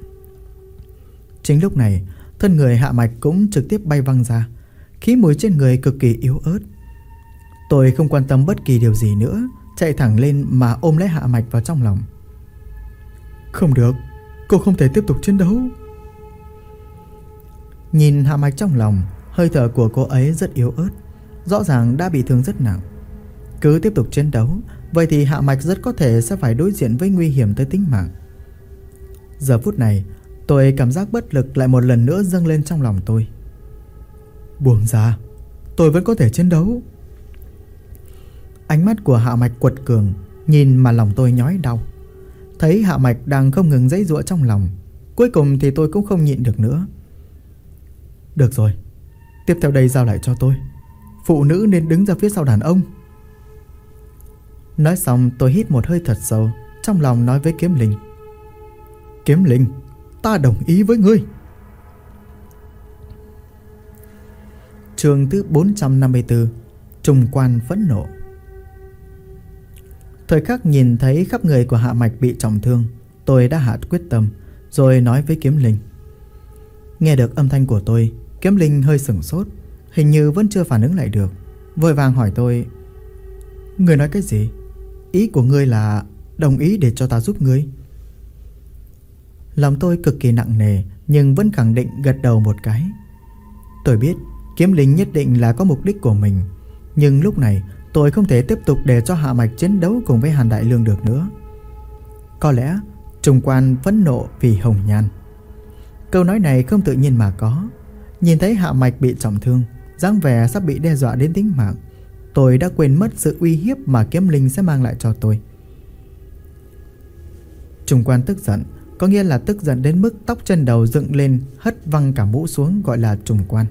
Chính lúc này, thân người Hạ Mạch cũng trực tiếp bay văng ra, khí mùi trên người cực kỳ yếu ớt. Tôi không quan tâm bất kỳ điều gì nữa, chạy thẳng lên mà ôm lấy Hạ Mạch vào trong lòng. Không được, cô không thể tiếp tục chiến đấu. Nhìn Hạ Mạch trong lòng, hơi thở của cô ấy rất yếu ớt, rõ ràng đã bị thương rất nặng. Cứ tiếp tục chiến đấu, vậy thì Hạ Mạch rất có thể sẽ phải đối diện với nguy hiểm tới tính mạng. Giờ phút này, tôi cảm giác bất lực lại một lần nữa dâng lên trong lòng tôi. Buông ra, tôi vẫn có thể chiến đấu. Ánh mắt của Hạ Mạch quật cường, nhìn mà lòng tôi nhói đau. Thấy Hạ Mạch đang không ngừng giãy giụa trong lòng, cuối cùng thì tôi cũng không nhịn được nữa. Được rồi, tiếp theo đây giao lại cho tôi. Phụ nữ nên đứng ra phía sau đàn ông. Nói xong tôi hít một hơi thật sâu, trong lòng nói với Kiếm Linh. Kiếm Linh, ta đồng ý với ngươi. Chương thứ 454, Trùng quan phẫn nộ. Thời khắc nhìn thấy khắp người của Hạ Mạch bị trọng thương, tôi đã hạ quyết tâm, rồi nói với Kiếm Linh. Nghe được âm thanh của tôi, Kiếm Linh hơi sửng sốt, hình như vẫn chưa phản ứng lại được, vội vàng hỏi tôi: Ngươi nói cái gì? Ý của ngươi là đồng ý để cho ta giúp ngươi? Lòng tôi cực kỳ nặng nề, nhưng vẫn khẳng định gật đầu một cái. Tôi biết Kiếm Linh nhất định là có mục đích của mình, nhưng lúc này tôi không thể tiếp tục để cho Hạ Mạch chiến đấu cùng với Hàn Đại Lương được nữa. Có lẽ trùng quan phẫn nộ vì hồng nhan. Câu nói này không tự nhiên mà có. Nhìn thấy Hạ Mạch bị trọng thương, dáng vẻ sắp bị đe dọa đến tính mạng, tôi đã quên mất sự uy hiếp mà Kiếm Linh sẽ mang lại cho tôi. Trùng quan tức giận, có nghĩa là tức giận đến mức tóc trên đầu dựng lên, hất văng cả mũ xuống, gọi là trùng quan.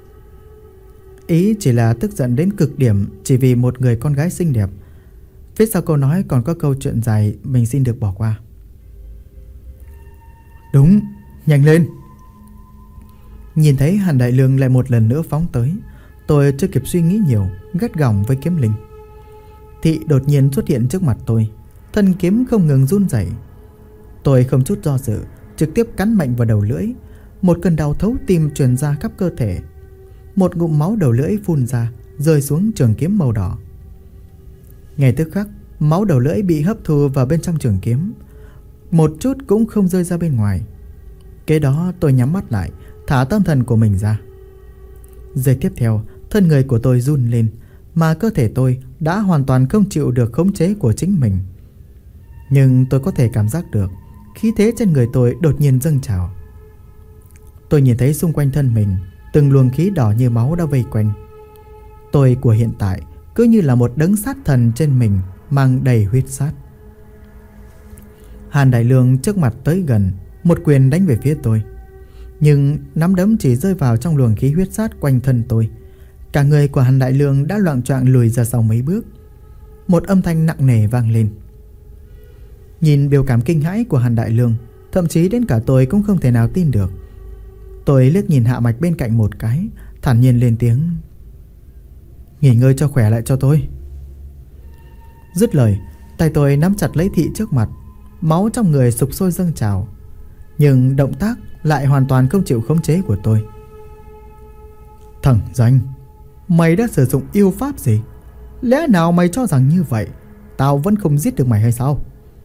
Ý chỉ là tức giận đến cực điểm chỉ vì một người con gái xinh đẹp. Phía sau câu nói còn có câu chuyện dài, mình xin được bỏ qua. Đúng, nhanh lên. Nhìn thấy Hàn Đại Lương lại một lần nữa phóng tới, tôi chưa kịp suy nghĩ nhiều, gắt gỏng với Kiếm Linh. Thị đột nhiên xuất hiện trước mặt tôi, thân kiếm không ngừng run rẩy. Tôi không chút do dự, trực tiếp cắn mạnh vào đầu lưỡi. Một cơn đau thấu tim truyền ra khắp cơ thể. Một ngụm máu đầu lưỡi phun ra, rơi xuống trường kiếm màu đỏ. Ngay tức khắc, máu đầu lưỡi bị hấp thu vào bên trong trường kiếm, một chút cũng không rơi ra bên ngoài. Kế đó tôi nhắm mắt lại, thả tâm thần của mình ra. Giây tiếp theo, thân người của tôi run lên, mà cơ thể tôi đã hoàn toàn không chịu được khống chế của chính mình. Nhưng tôi có thể cảm giác được khí thế trên người tôi đột nhiên dâng trào. Tôi nhìn thấy xung quanh thân mình từng luồng khí đỏ như máu đã vây quanh. Tôi của hiện tại cứ như là một đấng sát thần trên mình, mang đầy huyết sát. Hàn Đại Lương trước mặt tới gần, một quyền đánh về phía tôi, nhưng nắm đấm chỉ rơi vào trong luồng khí huyết sát quanh thân tôi. Cả người của Hàn Đại Lương đã loạng choạng lùi ra sau mấy bước. Một âm thanh nặng nề vang lên. Nhìn biểu cảm kinh hãi của Hàn Đại Lương, thậm chí đến cả tôi cũng không thể nào tin được. Tôi liếc nhìn Hạ Mạch bên cạnh một cái, thản nhiên lên tiếng: Nghỉ ngơi cho khỏe lại cho tôi. Dứt lời, tay tôi nắm chặt lấy Thị trước mặt. Máu trong người sục sôi dâng trào, nhưng động tác lại hoàn toàn không chịu khống chế của tôi. Thằng danh, mày đã sử dụng yêu pháp gì? Lẽ nào mày cho rằng như vậy tao vẫn không giết được mày hay sao?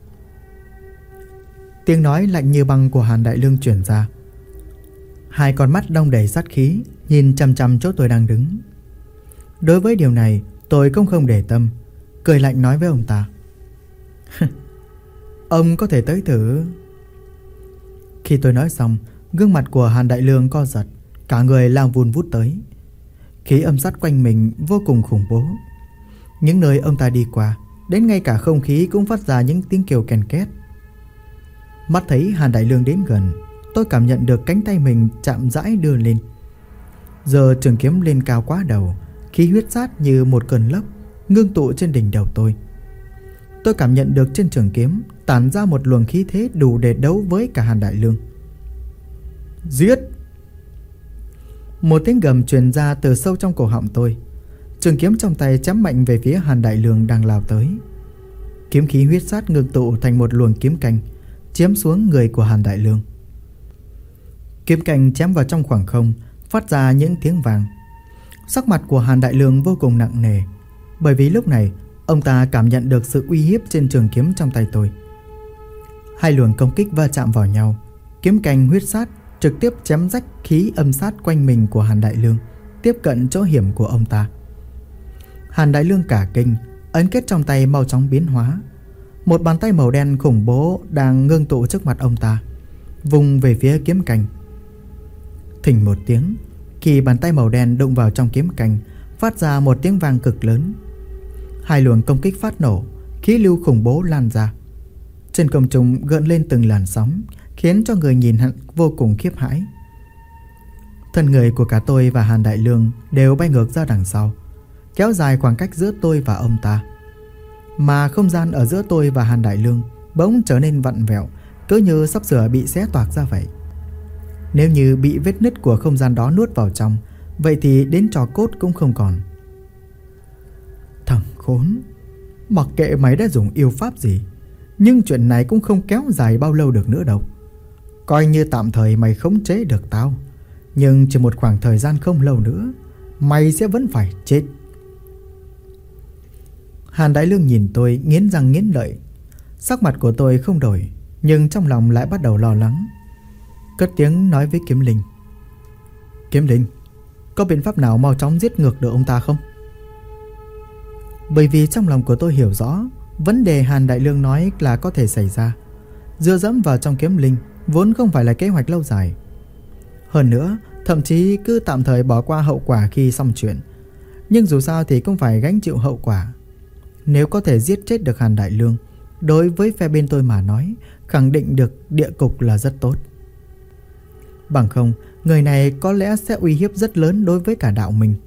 Tiếng nói lạnh như băng của Hàn Đại Lương truyền ra. Hai con mắt đong đầy sát khí, nhìn chằm chằm chỗ tôi đang đứng. Đối với điều này tôi cũng không để tâm, cười lạnh nói với ông ta: Ông có thể tới thử. Khi tôi nói xong, gương mặt của Hàn Đại Lương co giật, cả người lao vun vút tới. Khí âm sát quanh mình vô cùng khủng bố. Những nơi ông ta đi qua, đến ngay cả không khí cũng phát ra những tiếng kêu ken két. Mắt thấy Hàn Đại Lương đến gần, tôi cảm nhận được cánh tay mình chạm rãi đưa lên. Giờ trường kiếm lên cao quá đầu, khí huyết sát như một cơn lốc ngưng tụ trên đỉnh đầu tôi. Tôi cảm nhận được trên trường kiếm tản ra một luồng khí thế đủ để đấu với cả Hàn Đại Lương. Giết! Một tiếng gầm truyền ra từ sâu trong cổ họng tôi. Trường kiếm trong tay chém mạnh về phía Hàn Đại Lương đang lao tới. Kiếm khí huyết sát ngưng tụ thành một luồng kiếm canh, chém xuống người của Hàn Đại Lương. Kiếm canh chém vào trong khoảng không, phát ra những tiếng vang. Sắc mặt của Hàn Đại Lương vô cùng nặng nề, bởi vì lúc này ông ta cảm nhận được sự uy hiếp trên trường kiếm trong tay tôi. Hai luồng công kích va chạm vào nhau, kiếm canh huyết sát trực tiếp chém rách khí âm sát quanh mình của Hàn Đại Lương, tiếp cận chỗ hiểm của ông ta. Hàn Đại Lương cả kinh, ấn kết trong tay mau chóng biến hóa. Một bàn tay màu đen khủng bố đang ngưng tụ trước mặt ông ta, vùng về phía kiếm canh. Thình một tiếng, khi bàn tay màu đen đụng vào trong kiếm canh, phát ra một tiếng vang cực lớn. Hai luồng công kích phát nổ, khí lưu khủng bố lan ra. Trên không trung gợn lên từng làn sóng, khiến cho người nhìn vô cùng khiếp hãi. Thân người của cả tôi và Hàn Đại Lương đều bay ngược ra đằng sau, kéo dài khoảng cách giữa tôi và ông ta. Mà không gian ở giữa tôi và Hàn Đại Lương bỗng trở nên vặn vẹo, cứ như sắp sửa bị xé toạc ra vậy. Nếu như bị vết nứt của không gian đó nuốt vào trong, vậy thì đến trò cốt cũng không còn. Thằng khốn, mặc kệ mày đã dùng yêu pháp gì, nhưng chuyện này cũng không kéo dài bao lâu được nữa đâu. Coi như tạm thời mày khống chế được tao, nhưng chỉ một khoảng thời gian không lâu nữa mày sẽ vẫn phải chết. Hàn Đại Lương nhìn tôi nghiến răng nghiến lợi. Sắc mặt của tôi không đổi, nhưng trong lòng lại bắt đầu lo lắng. Cất tiếng nói với Kiếm Linh: Kiếm Linh, có biện pháp nào mau chóng giết ngược được ông ta không? Bởi vì trong lòng của tôi hiểu rõ vấn đề Hàn Đại Lương nói là có thể xảy ra. Dựa dẫm vào trong Kiếm Linh vốn không phải là kế hoạch lâu dài. Hơn nữa, thậm chí cứ tạm thời bỏ qua hậu quả khi xong chuyện. Nhưng dù sao thì cũng phải gánh chịu hậu quả. Nếu có thể giết chết được Hàn Đại Lương, đối với phe bên tôi mà nói, khẳng định được địa cục là rất tốt. Bằng không, người này có lẽ sẽ uy hiếp rất lớn đối với cả đạo mình.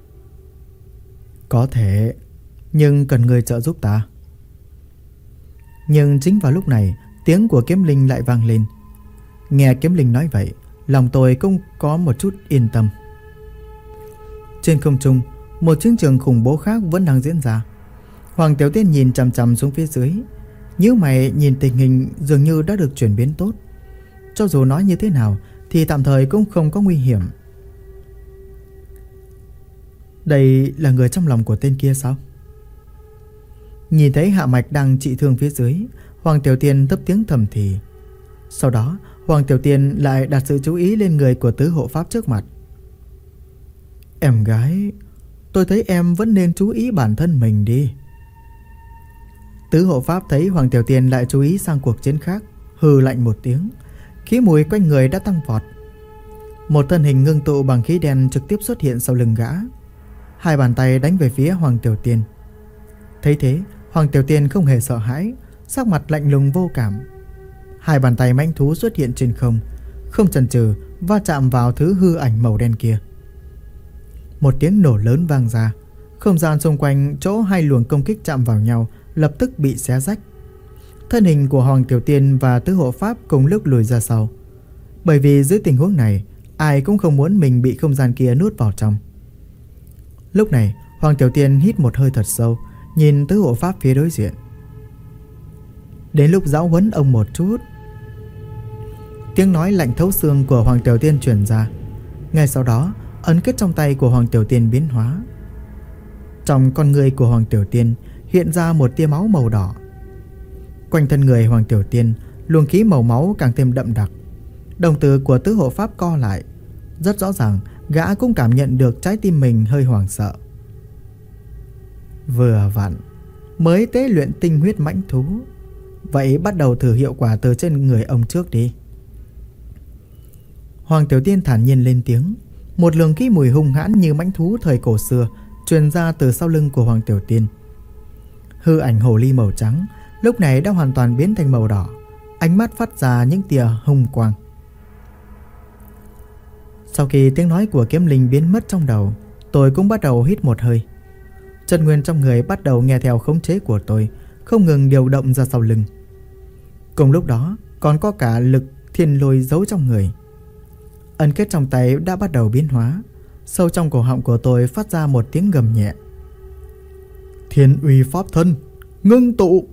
Có thể, nhưng cần người trợ giúp ta. Nhưng chính vào lúc này, tiếng của Kiếm Linh lại vang lên. Nghe Kiếm Linh nói vậy, lòng tôi cũng có một chút yên tâm. Trên không trung, một chiến trường khủng bố khác vẫn đang diễn ra. Hoàng Tiểu Tiên nhìn chằm chằm xuống phía dưới, nhíu mày nhìn tình hình dường như đã được chuyển biến tốt. Cho dù nói như thế nào thì tạm thời cũng không có nguy hiểm. Đây là người trong lòng của tên kia sao? Nhìn thấy Hạ Mạch đang trị thương phía dưới, Hoàng Tiểu Tiên thấp tiếng thầm thì. Sau đó Hoàng Tiểu Tiên lại đặt sự chú ý lên người của tứ hộ pháp trước mặt. Em gái, tôi thấy em vẫn nên chú ý bản thân mình đi. Tứ hộ pháp thấy Hoàng Tiểu Tiên lại chú ý sang cuộc chiến khác, hừ lạnh một tiếng. Khí mùi quanh người đã tăng vọt. Một thân hình ngưng tụ bằng khí đen trực tiếp xuất hiện sau lưng gã. Hai bàn tay đánh về phía Hoàng Tiểu Tiên. Thấy thế, Hoàng Tiểu Tiên không hề sợ hãi, sắc mặt lạnh lùng vô cảm. Hai bàn tay mãnh thú xuất hiện trên không, không chần chừ va chạm vào thứ hư ảnh màu đen kia. Một tiếng nổ lớn vang ra, không gian xung quanh chỗ hai luồng công kích chạm vào nhau lập tức bị xé rách. Thân hình của Hoàng Tiểu Tiên và tứ hộ pháp cùng lúc lùi ra sau. Bởi vì dưới tình huống này, ai cũng không muốn mình bị không gian kia nuốt vào trong. Lúc này, Hoàng Tiểu Tiên hít một hơi thật sâu, nhìn tứ hộ pháp phía đối diện. Đến lúc giáo huấn ông một chút. Tiếng nói lạnh thấu xương của Hoàng Tiểu Tiên truyền ra. Ngay sau đó, ấn kết trong tay của Hoàng Tiểu Tiên biến hóa. Trong con người của Hoàng Tiểu Tiên hiện ra một tia máu màu đỏ. Quanh thân người Hoàng Tiểu Tiên, luồng khí màu máu càng thêm đậm đặc. Đồng tử của tứ hộ pháp co lại. Rất rõ ràng, gã cũng cảm nhận được trái tim mình hơi hoảng sợ. Vừa vặn, mới tế luyện tinh huyết mãnh thú. Vậy bắt đầu thử hiệu quả từ trên người ông trước đi. Hoàng Tiểu Tiên thản nhiên lên tiếng. Một luồng khí mùi hung hãn như mãnh thú thời cổ xưa truyền ra từ sau lưng của Hoàng Tiểu Tiên. Hư ảnh hồ ly màu trắng lúc này đã hoàn toàn biến thành màu đỏ, ánh mắt phát ra những tia hung quang. Sau khi tiếng nói của Kiếm Linh biến mất trong đầu, tôi cũng bắt đầu hít một hơi. Chân nguyên trong người bắt đầu nghe theo khống chế của tôi, không ngừng điều động ra sau lưng. Cùng lúc đó còn có cả lực thiên lôi giấu trong người. Ấn kết trong tay đã bắt đầu biến hóa. Sâu trong cổ họng của tôi phát ra một tiếng gầm nhẹ. Thiên uy pháp thân, ngưng tụ.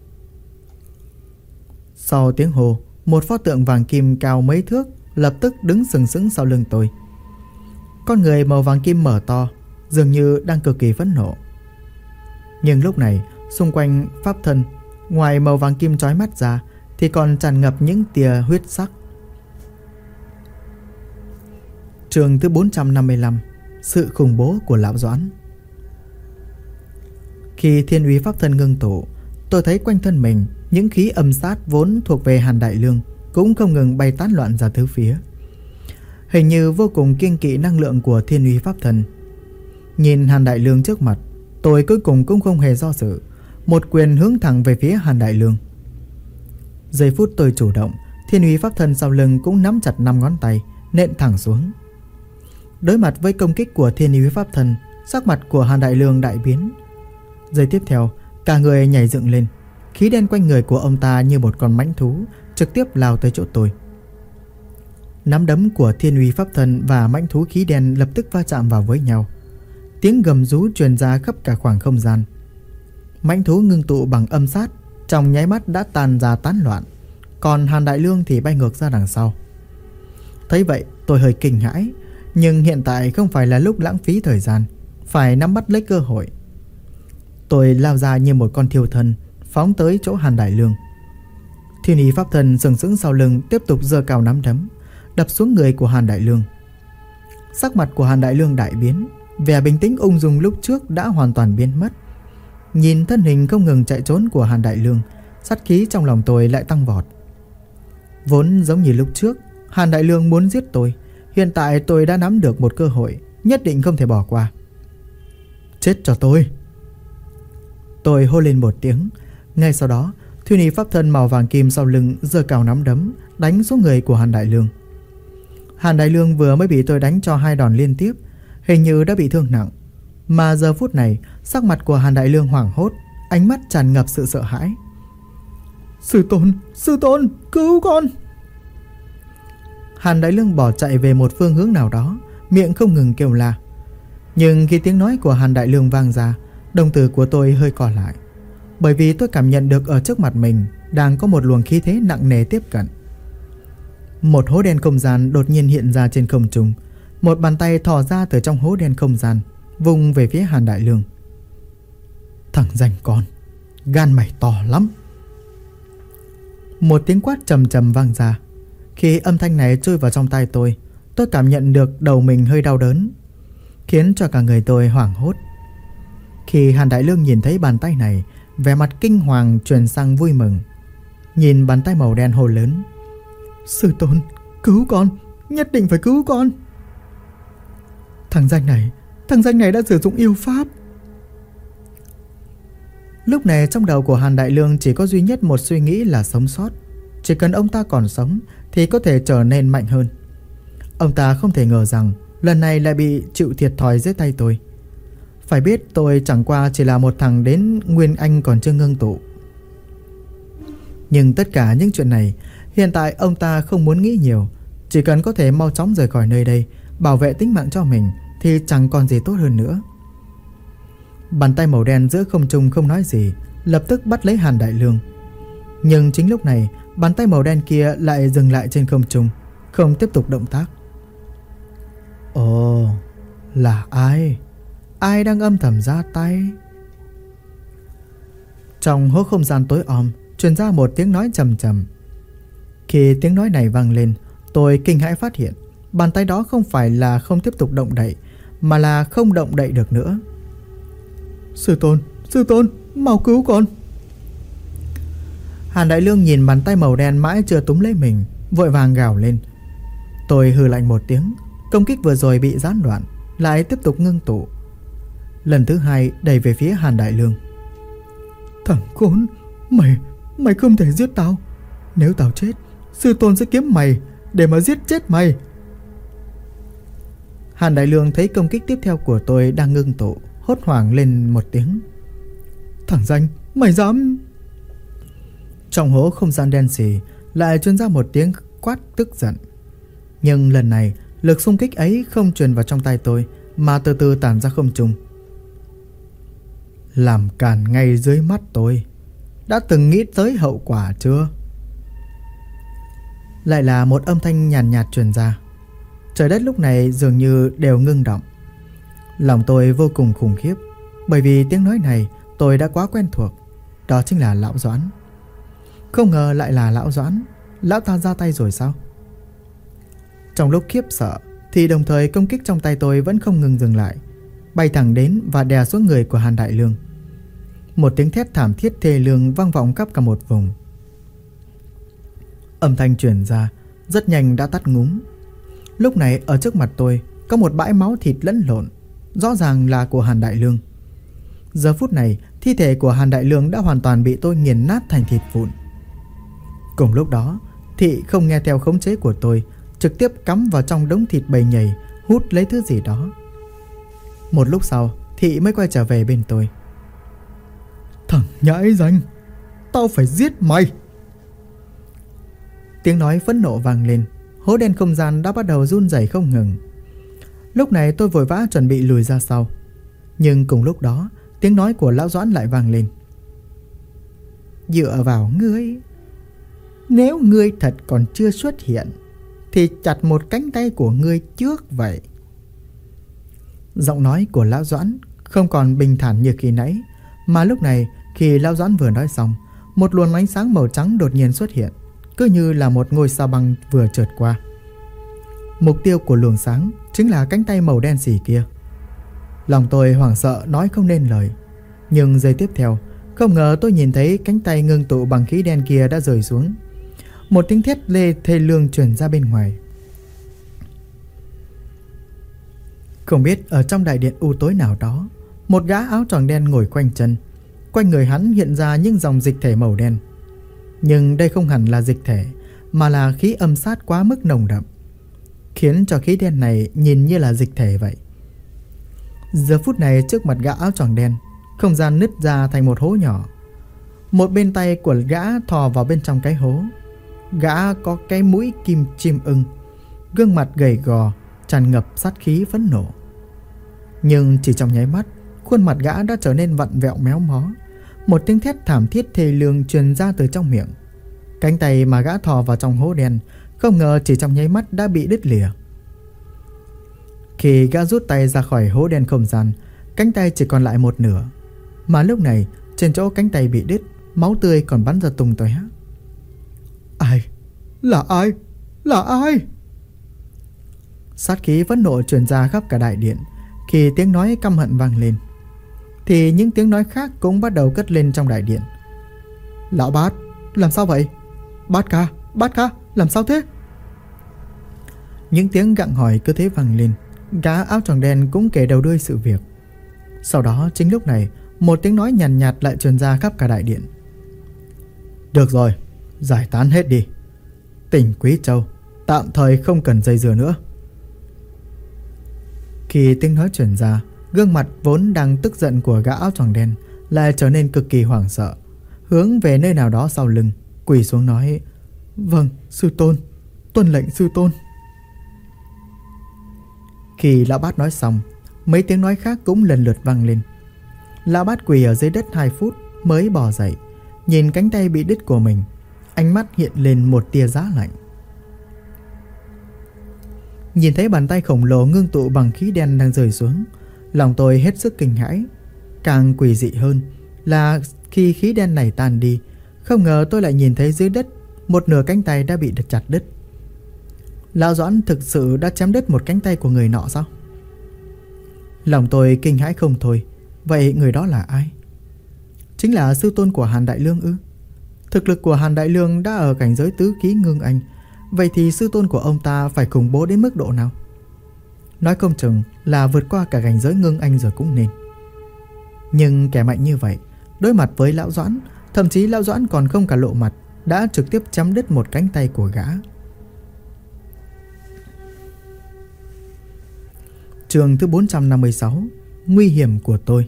Sau tiếng hô, một pho tượng vàng kim cao mấy thước lập tức đứng sừng sững sau lưng tôi. Con người màu vàng kim mở to, dường như đang cực kỳ phẫn nộ. Nhưng lúc này, xung quanh pháp thân, ngoài màu vàng kim chói mắt ra thì còn tràn ngập những tia huyết sắc. Chương thứ 455, sự khủng bố của Lão Doãn. Khi thiên uy pháp thân ngưng tụ, tôi thấy quanh thân mình những khí âm sát vốn thuộc về Hàn Đại Lương cũng không ngừng bay tán loạn ra tứ phía. Hình như vô cùng kiêng kỵ năng lượng của thiên uy pháp thân. Nhìn Hàn Đại Lương trước mặt, tôi cuối cùng cũng không hề do dự, một quyền hướng thẳng về phía Hàn Đại Lương. Giây phút tôi chủ động, thiên uy pháp thân sau lưng cũng nắm chặt 5 ngón tay, nện thẳng xuống. Đối mặt với công kích của thiên uy pháp thân, sắc mặt của Hàn Đại Lương đại biến. Giây tiếp theo, cả người nhảy dựng lên, khí đen quanh người của ông ta như một con mãnh thú trực tiếp lao tới chỗ tôi. Nắm đấm của Thiên Uy Pháp Thân và mãnh thú khí đen lập tức va chạm vào với nhau. Tiếng gầm rú truyền ra khắp cả khoảng không gian. Mãnh thú ngưng tụ bằng âm sát trong nháy mắt đã tan ra tán loạn, còn Hàn Đại Lương thì bay ngược ra đằng sau. Thấy vậy tôi hơi kinh hãi, nhưng hiện tại không phải là lúc lãng phí thời gian, phải nắm bắt lấy cơ hội. Tôi lao ra như một con thiêu thân, phóng tới chỗ Hàn Đại Lương. Thiên Ý Pháp Thân sừng sững sau lưng tiếp tục giơ cao nắm đấm, đập xuống người của Hàn Đại Lương. Sắc mặt của Hàn Đại Lương đại biến, vẻ bình tĩnh ung dung lúc trước đã hoàn toàn biến mất. Nhìn thân hình không ngừng chạy trốn của Hàn Đại Lương, sát khí trong lòng tôi lại tăng vọt. Vốn giống như lúc trước, Hàn Đại Lương muốn giết tôi, hiện tại tôi đã nắm được một cơ hội, nhất định không thể bỏ qua. Chết cho tôi! Tôi hô lên một tiếng. Ngay sau đó, Thiên Ý Pháp Thân màu vàng kim sau lưng giơ cao nắm đấm, đánh xuống người của Hàn Đại Lương. Hàn Đại Lương vừa mới bị tôi đánh cho 2 đòn liên tiếp, hình như đã bị thương nặng. Mà giờ phút này, sắc mặt của Hàn Đại Lương hoảng hốt, ánh mắt tràn ngập sự sợ hãi. Sư tôn, cứu con! Hàn Đại Lương bỏ chạy về một phương hướng nào đó, miệng không ngừng kêu la. Nhưng khi tiếng nói của Hàn Đại Lương vang ra, đồng tử của tôi hơi co lại, bởi vì tôi cảm nhận được ở trước mặt mình đang có một luồng khí thế nặng nề tiếp cận. Một hố đen không gian đột nhiên hiện ra trên không trung, một bàn tay thò ra từ trong hố đen không gian, vung về phía Hàn Đại Lương. Thằng danh con, gan mày to lắm! Một tiếng quát trầm trầm vang ra. Khi âm thanh này chui vào trong tai tôi cảm nhận được đầu mình hơi đau đớn, khiến cho cả người tôi hoảng hốt. Khi Hàn Đại Lương nhìn thấy bàn tay này, vẻ mặt kinh hoàng chuyển sang vui mừng. Nhìn bàn tay màu đen hô lớn: Sư tôn, cứu con, nhất định phải cứu con! Thằng danh này đã sử dụng yêu pháp. Lúc này trong đầu của Hàn Đại Lương chỉ có duy nhất một suy nghĩ là sống sót. Chỉ cần ông ta còn sống thì có thể trở nên mạnh hơn. Ông ta không thể ngờ rằng lần này lại bị chịu thiệt thòi dưới tay tôi. Phải biết tôi chẳng qua chỉ là một thằng đến Nguyên Anh còn chưa ngưng tụ. Nhưng tất cả những chuyện này hiện tại ông ta không muốn nghĩ nhiều. Chỉ cần có thể mau chóng rời khỏi nơi đây, bảo vệ tính mạng cho mình, thì chẳng còn gì tốt hơn nữa. Bàn tay màu đen giữa không trung không nói gì, lập tức bắt lấy Hàn Đại Lương. Nhưng chính lúc này, bàn tay màu đen kia lại dừng lại trên không trung, không tiếp tục động tác. Ồ, là ai? Ai đang âm thầm ra tay? Trong hố không gian tối om truyền ra một tiếng nói trầm trầm. Khi tiếng nói này vang lên, tôi kinh hãi phát hiện bàn tay đó không phải là không tiếp tục động đậy, mà là không động đậy được nữa. Sư tôn, mau cứu con! Hàn Đại Lương nhìn bàn tay màu đen mãi chưa túm lấy mình, vội vàng gào lên. Tôi hừ lạnh một tiếng, công kích vừa rồi bị gián đoạn, lại tiếp tục ngưng tụ. Lần thứ hai đẩy về phía Hàn Đại Lương. Thằng khốn, mày không thể giết tao. Nếu tao chết, sư tôn sẽ kiếm mày để mà giết chết mày. Hàn Đại Lương thấy công kích tiếp theo của tôi đang ngưng tụ, hốt hoảng lên một tiếng. Thằng danh, mày dám! Trong hố không gian đen xì lại truyền ra một tiếng quát tức giận. Nhưng lần này lực xung kích ấy không truyền vào trong tay tôi, mà từ từ tản ra không trung. Làm càn ngay dưới mắt tôi, đã từng nghĩ tới hậu quả chưa? Lại là một âm thanh nhàn nhạt truyền ra. Trời đất lúc này dường như đều ngưng động. Lòng tôi vô cùng khủng khiếp, bởi vì tiếng nói này tôi đã quá quen thuộc. Đó chính là Lão Doãn. Không ngờ lại là Lão Doãn. Lão ta ra tay rồi sao? Trong lúc khiếp sợ thì đồng thời công kích trong tay tôi vẫn không ngừng dừng lại, bay thẳng đến và đè xuống người của Hàn Đại Lương. Một tiếng thét thảm thiết thê lương vang vọng khắp cả một vùng. Âm thanh truyền ra rất nhanh đã tắt ngúm. Lúc này ở trước mặt tôi có một bãi máu thịt lẫn lộn, rõ ràng là của Hàn Đại Lương. Giờ phút này thi thể của Hàn Đại Lương đã hoàn toàn bị tôi nghiền nát thành thịt vụn. Cùng lúc đó, Thị không nghe theo khống chế của tôi, trực tiếp cắm vào trong đống thịt bầy nhầy, hút lấy thứ gì đó. Một lúc sau, Thị mới quay trở về bên tôi. Thằng nhãi danh, tao phải giết mày! Tiếng nói phẫn nộ vang lên, hố đen không gian đã bắt đầu run rẩy không ngừng. Lúc này tôi vội vã chuẩn bị lùi ra sau. Nhưng cùng lúc đó, tiếng nói của lão Doãn lại vang lên. Dựa vào ngươi, nếu ngươi thật còn chưa xuất hiện thì chặt một cánh tay của ngươi trước vậy. Giọng nói của lão Doãn không còn bình thản như khi nãy, mà lúc này khi lão Doãn vừa nói xong, một luồng ánh sáng màu trắng đột nhiên xuất hiện, cứ như là một ngôi sao băng vừa trượt qua. Mục tiêu của luồng sáng chính là cánh tay màu đen xì kia. Lòng tôi hoảng sợ nói không nên lời. Nhưng giây tiếp theo, không ngờ tôi nhìn thấy cánh tay ngưng tụ bằng khí đen kia đã rơi xuống. Một tiếng thét lê thê lương truyền ra bên ngoài. Không biết ở trong đại điện u tối nào đó, một gã áo choàng đen ngồi quanh chân. Quanh người hắn hiện ra những dòng dịch thể màu đen. Nhưng đây không hẳn là dịch thể, mà là khí âm sát quá mức nồng đậm, khiến cho khí đen này nhìn như là dịch thể vậy. Giờ phút này trước mặt gã áo choàng đen, không gian nứt ra thành một hố nhỏ. Một bên tay của gã thò vào bên trong cái hố. Gã có cái mũi kim chim ưng, gương mặt gầy gò, tràn ngập sát khí phẫn nộ. Nhưng chỉ trong nháy mắt, khuôn mặt gã đã trở nên vặn vẹo méo mó. Một tiếng thét thảm thiết thê lương truyền ra từ trong miệng. Cánh tay mà gã thò vào trong hố đen không ngờ chỉ trong nháy mắt đã bị đứt lìa. Khi gã rút tay ra khỏi hố đen không gian, cánh tay chỉ còn lại một nửa. Mà lúc này trên chỗ cánh tay bị đứt, máu tươi còn bắn ra tung tóe. Ai? Là ai? Là ai? Sát khí phẫn nộ truyền ra khắp cả đại điện. Khi tiếng nói căm hận vang lên thì những tiếng nói khác cũng bắt đầu cất lên trong đại điện. Lão Bát, làm sao vậy? Bát ca, làm sao thế? Những tiếng gặng hỏi cứ thế vang lên. Gã áo choàng đen cũng kể đầu đuôi sự việc. Sau đó chính lúc này, một tiếng nói nhàn nhạt lại truyền ra khắp cả đại điện. Được rồi, giải tán hết đi. Tỉnh Quý Châu tạm thời không cần dây dưa nữa. Khi tiếng nói truyền ra, gương mặt vốn đang tức giận của gã áo choàng đen lại trở nên cực kỳ hoảng sợ, hướng về nơi nào đó sau lưng, quỳ xuống nói: Vâng, sư tôn, tuân lệnh sư tôn. Khi lão Bát nói xong, mấy tiếng nói khác cũng lần lượt vang lên. Lão Bát quỳ ở dưới đất 2 phút mới bò dậy, nhìn cánh tay bị đứt của mình, ánh mắt hiện lên một tia giá lạnh. Nhìn thấy bàn tay khổng lồ ngưng tụ bằng khí đen đang rơi xuống, lòng tôi hết sức kinh hãi. Càng quỷ dị hơn là khi khí đen này tan đi, không ngờ tôi lại nhìn thấy dưới đất một nửa cánh tay đã bị chặt đứt. Lão Doãn thực sự đã chém đứt một cánh tay của người nọ sao? Lòng tôi kinh hãi không thôi. Vậy người đó là ai? Chính là sư tôn của Hàn Đại Lương ư? Thực lực của Hàn Đại Lương đã ở cảnh giới tứ khí ngưng anh. Vậy thì sư tôn của ông ta phải khủng bố đến mức độ nào? Nói không chừng là vượt qua cả cảnh giới ngưng anh rồi cũng nên. Nhưng kẻ mạnh như vậy, đối mặt với lão Doãn, thậm chí lão Doãn còn không cả lộ mặt, đã trực tiếp chém đứt một cánh tay của gã. Chương thứ 456: Nguy hiểm của tôi.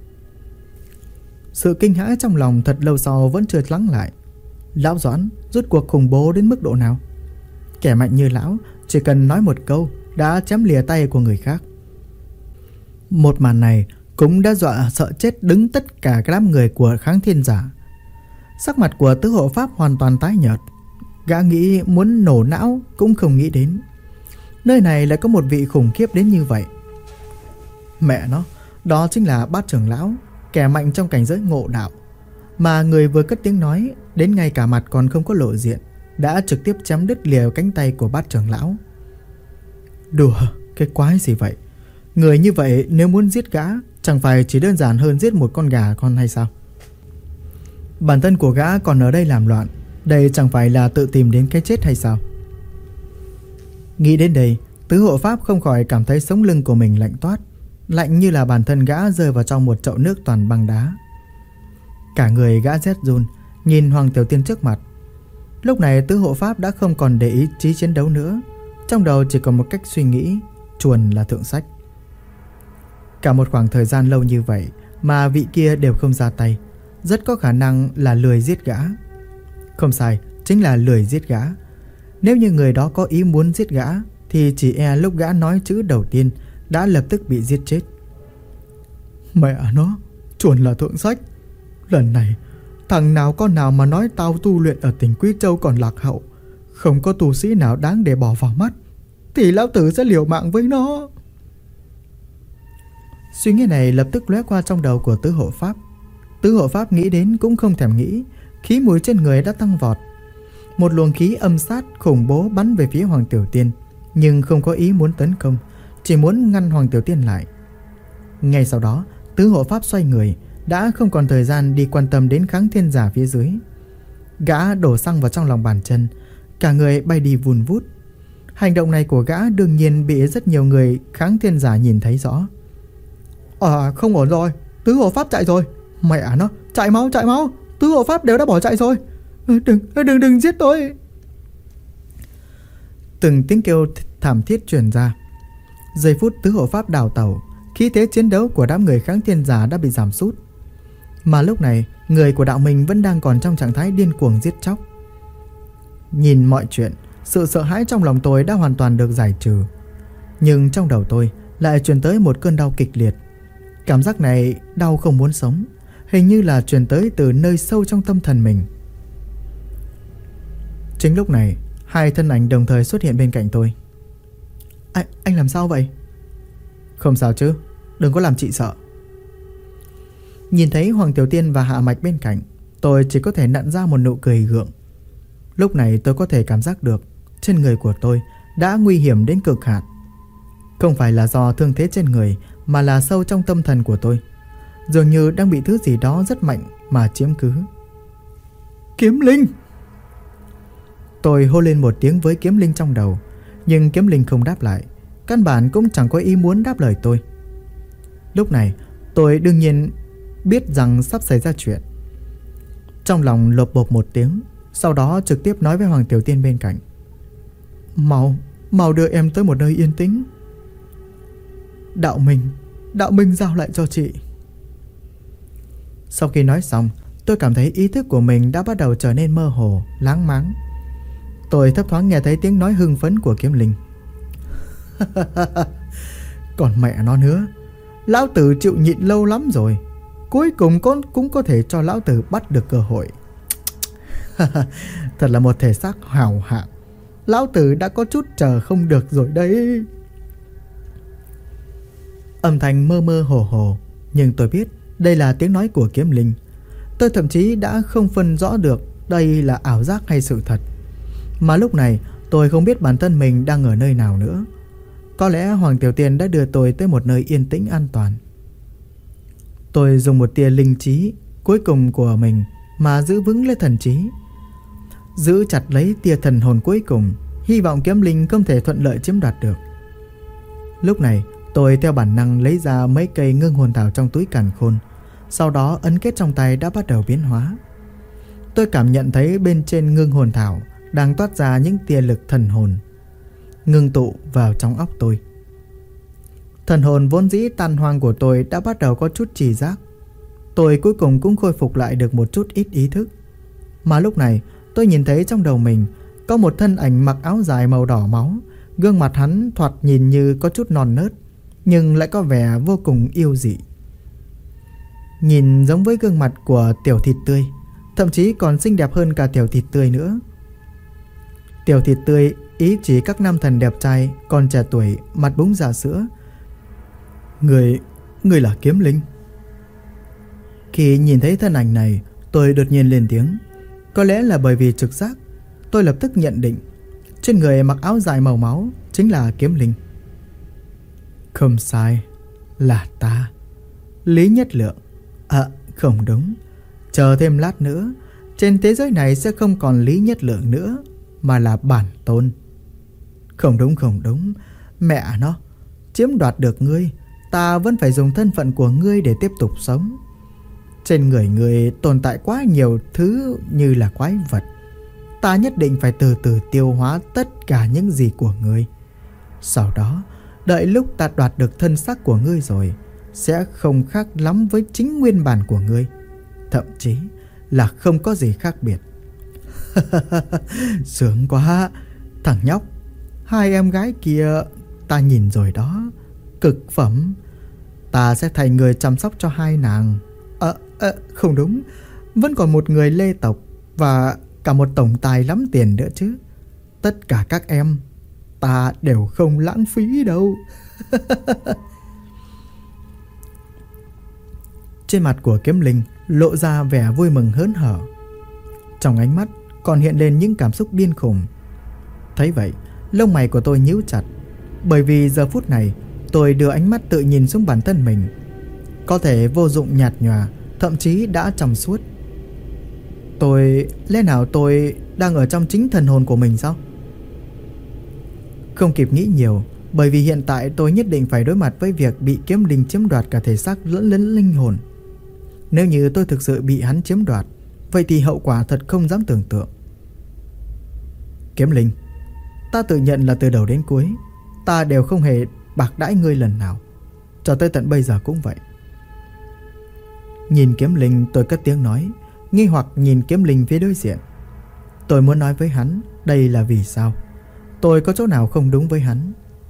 Sự kinh hãi trong lòng thật lâu sau vẫn chưa lắng lại. Lão Doãn rốt cuộc khủng bố đến mức độ nào? Kẻ mạnh như lão chỉ cần nói một câu đã chém lìa tay của người khác. Một màn này cũng đã dọa sợ chết đứng tất cả các đám người của Kháng Thiên Giả. Sắc mặt của tứ hộ pháp hoàn toàn tái nhợt. Gã nghĩ muốn nổ não cũng không nghĩ đến nơi này lại có một vị khủng khiếp đến như vậy. Mẹ nó, đó chính là Bát trưởng lão, kẻ mạnh trong cảnh giới ngộ đạo, mà người vừa cất tiếng nói đến ngay cả mặt còn không có lộ diện đã trực tiếp chém đứt lìa cánh tay của Bát trưởng lão. Đùa, cái quái gì vậy? Người như vậy nếu muốn giết gã chẳng phải chỉ đơn giản hơn giết một con gà con hay sao? Bản thân của gã còn ở đây làm loạn, đây chẳng phải là tự tìm đến cái chết hay sao? Nghĩ đến đây, tứ hộ pháp không khỏi cảm thấy sống lưng của mình lạnh toát, lạnh như là bản thân gã rơi vào trong một chậu nước toàn băng đá. Cả người gã rét run, nhìn Hoàng Tiểu Tiên trước mặt. Lúc này tứ hộ pháp đã không còn để ý chí chiến đấu nữa, trong đầu chỉ còn một cách suy nghĩ: chuồn là thượng sách. Cả một khoảng thời gian lâu như vậy mà vị kia đều không ra tay, rất có khả năng là lười giết gã. Không sai, chính là lười giết gã. Nếu như người đó có ý muốn giết gã thì chỉ e lúc gã nói chữ đầu tiên đã lập tức bị giết chết. Mẹ nó, chuẩn là thượng sách. Lần này thằng nào con nào mà nói tao tu luyện ở tỉnh Quý Châu còn lạc hậu, không có tu sĩ nào đáng để bỏ vào mắt, thì lão tử sẽ liều mạng với nó. Suy nghĩ này lập tức lóe qua trong đầu của Tứ Hộ Pháp. Tứ Hộ Pháp nghĩ đến cũng không thèm nghĩ, khí mùi trên người đã tăng vọt. Một luồng khí âm sát khủng bố bắn về phía Hoàng Tiểu Tiên, nhưng không có ý muốn tấn công, chỉ muốn ngăn Hoàng Tiểu Tiên lại. Ngay sau đó, Tứ Hộ Pháp xoay người, đã không còn thời gian đi quan tâm đến Kháng Thiên Giả phía dưới. Gã đổ xăng vào trong lòng bàn chân, cả người bay đi vun vút. Hành động này của gã đương nhiên bị rất nhiều người Kháng Thiên Giả nhìn thấy rõ. Không ổn rồi, Tứ Hộ Pháp chạy rồi. Mẹ nó, chạy mau, Tứ Hộ Pháp đều đã bỏ chạy rồi. Đừng giết tôi. Từng tiếng kêu thảm thiết truyền ra. Giây phút Tứ Hộ Pháp đào tẩu, khí thế chiến đấu của đám người Kháng Thiên Giả đã bị giảm sút. Mà lúc này, người của đạo mình vẫn đang còn trong trạng thái điên cuồng giết chóc. Nhìn mọi chuyện, sự sợ hãi trong lòng tôi đã hoàn toàn được giải trừ. Nhưng trong đầu tôi lại truyền tới một cơn đau kịch liệt. Cảm giác này đau không muốn sống, hình như là truyền tới từ nơi sâu trong tâm thần mình. Chính lúc này, hai thân ảnh đồng thời xuất hiện bên cạnh tôi. Anh làm sao vậy? Không sao chứ, đừng có làm chị sợ. Nhìn thấy Hoàng Tiểu Tiên và Hạ Mạch bên cạnh, tôi chỉ có thể nặn ra một nụ cười gượng. Lúc này tôi có thể cảm giác được trên người của tôi đã nguy hiểm đến cực hạn. Không phải là do thương thế trên người, mà là sâu trong tâm thần của tôi, dường như đang bị thứ gì đó rất mạnh mà chiếm cứ. Kiếm Linh! Tôi hô lên một tiếng với Kiếm Linh trong đầu, nhưng Kiếm Linh không đáp lại, căn bản cũng chẳng có ý muốn đáp lời tôi. Lúc này tôi đương nhiên biết rằng sắp xảy ra chuyện. Trong lòng lột bột một tiếng, sau đó trực tiếp nói với Hoàng Tiểu Tiên bên cạnh. Mau đưa em tới một nơi yên tĩnh. Đạo Minh giao lại cho chị. Sau khi nói xong, tôi cảm thấy ý thức của mình đã bắt đầu trở nên mơ hồ, láng máng. Tôi thấp thoáng nghe thấy tiếng nói hưng phấn của Kiếm Linh. Còn mẹ nó nữa, lão tử chịu nhịn lâu lắm rồi, cuối cùng con cũng có thể cho lão tử bắt được cơ hội. Thật là một thể xác hào hạng. Lão tử đã có chút chờ không được rồi đấy. Âm thanh mơ mơ hồ hồ, nhưng tôi biết đây là tiếng nói của Kiếm Linh. Tôi thậm chí đã không phân rõ được đây là ảo giác hay sự thật. Mà lúc này tôi không biết bản thân mình đang ở nơi nào nữa. Có lẽ Hoàng Tiểu Tiên đã đưa tôi tới một nơi yên tĩnh an toàn. Tôi dùng một tia linh trí cuối cùng của mình mà giữ vững lấy thần trí, giữ chặt lấy tia thần hồn cuối cùng, hy vọng Kiếm Linh không thể thuận lợi chiếm đoạt được. Lúc này tôi theo bản năng lấy ra mấy cây ngưng hồn thảo trong túi càn khôn, sau đó ấn kết trong tay đã bắt đầu biến hóa. Tôi cảm nhận thấy bên trên ngưng hồn thảo đang toát ra những tia lực thần hồn, ngưng tụ vào trong óc tôi. Thần hồn vốn dĩ tan hoang của tôi đã bắt đầu có chút trì giác. Tôi cuối cùng cũng khôi phục lại được một chút ít ý thức. Mà lúc này tôi nhìn thấy trong đầu mình có một thân ảnh mặc áo dài màu đỏ máu. Gương mặt hắn thoạt nhìn như có chút non nớt, nhưng lại có vẻ vô cùng yêu dị. Nhìn giống với gương mặt của Tiểu Thịt Tươi, thậm chí còn xinh đẹp hơn cả Tiểu Thịt Tươi nữa. Tiểu Thịt Tươi ý chỉ các nam thần đẹp trai còn trẻ tuổi, mặt búng ra sữa. Người là Kiếm Linh. Khi nhìn thấy thân ảnh này, tôi đột nhiên lên tiếng. Có lẽ là bởi vì trực giác, tôi lập tức nhận định trên người mặc áo dài màu máu chính là Kiếm Linh. Không sai, là ta, Lý Nhất Lượng. Không đúng, chờ thêm lát nữa, trên thế giới này sẽ không còn Lý Nhất Lượng nữa, mà là bản tôn. Không đúng, mẹ nó, chiếm đoạt được ngươi, ta vẫn phải dùng thân phận của ngươi để tiếp tục sống. Trên người ngươi tồn tại quá nhiều thứ như là quái vật. Ta nhất định phải từ từ tiêu hóa tất cả những gì của ngươi. Sau đó, đợi lúc ta đoạt được thân xác của ngươi rồi, sẽ không khác lắm với chính nguyên bản của ngươi. Thậm chí là không có gì khác biệt. Sướng quá, Thằng nhóc, hai em gái kia ta nhìn rồi đó, cực phẩm. Ta sẽ thành người chăm sóc cho hai nàng. Không đúng, vẫn còn một người lê tộc và cả một tổng tài lắm tiền nữa chứ. Tất cả các em ta đều không lãng phí đâu. Trên mặt của Kiếm Linh lộ ra vẻ vui mừng hớn hở, trong ánh mắt còn hiện lên những cảm xúc điên khùng. Thấy vậy, lông mày của tôi nhíu chặt, bởi vì giờ phút này tôi đưa ánh mắt tự nhìn xuống bản thân mình. Có thể vô dụng nhạt nhòa, thậm chí đã trong suốt. Lẽ nào tôi đang ở trong chính thần hồn của mình sao? Không kịp nghĩ nhiều, bởi vì hiện tại tôi nhất định phải đối mặt với việc bị Kiếm Linh chiếm đoạt cả thể xác lẫn linh hồn. Nếu như tôi thực sự bị hắn chiếm đoạt, vậy thì hậu quả thật không dám tưởng tượng. Kiếm Linh, ta tự nhận là từ đầu đến cuối ta đều không hề bạc đãi ngươi lần nào, cho tới tận bây giờ cũng vậy. Nhìn Kiếm Linh, tôi cất tiếng nói, nghi hoặc nhìn Kiếm Linh phía đối diện. Tôi muốn nói với hắn đây là vì sao, tôi có chỗ nào không đúng với hắn.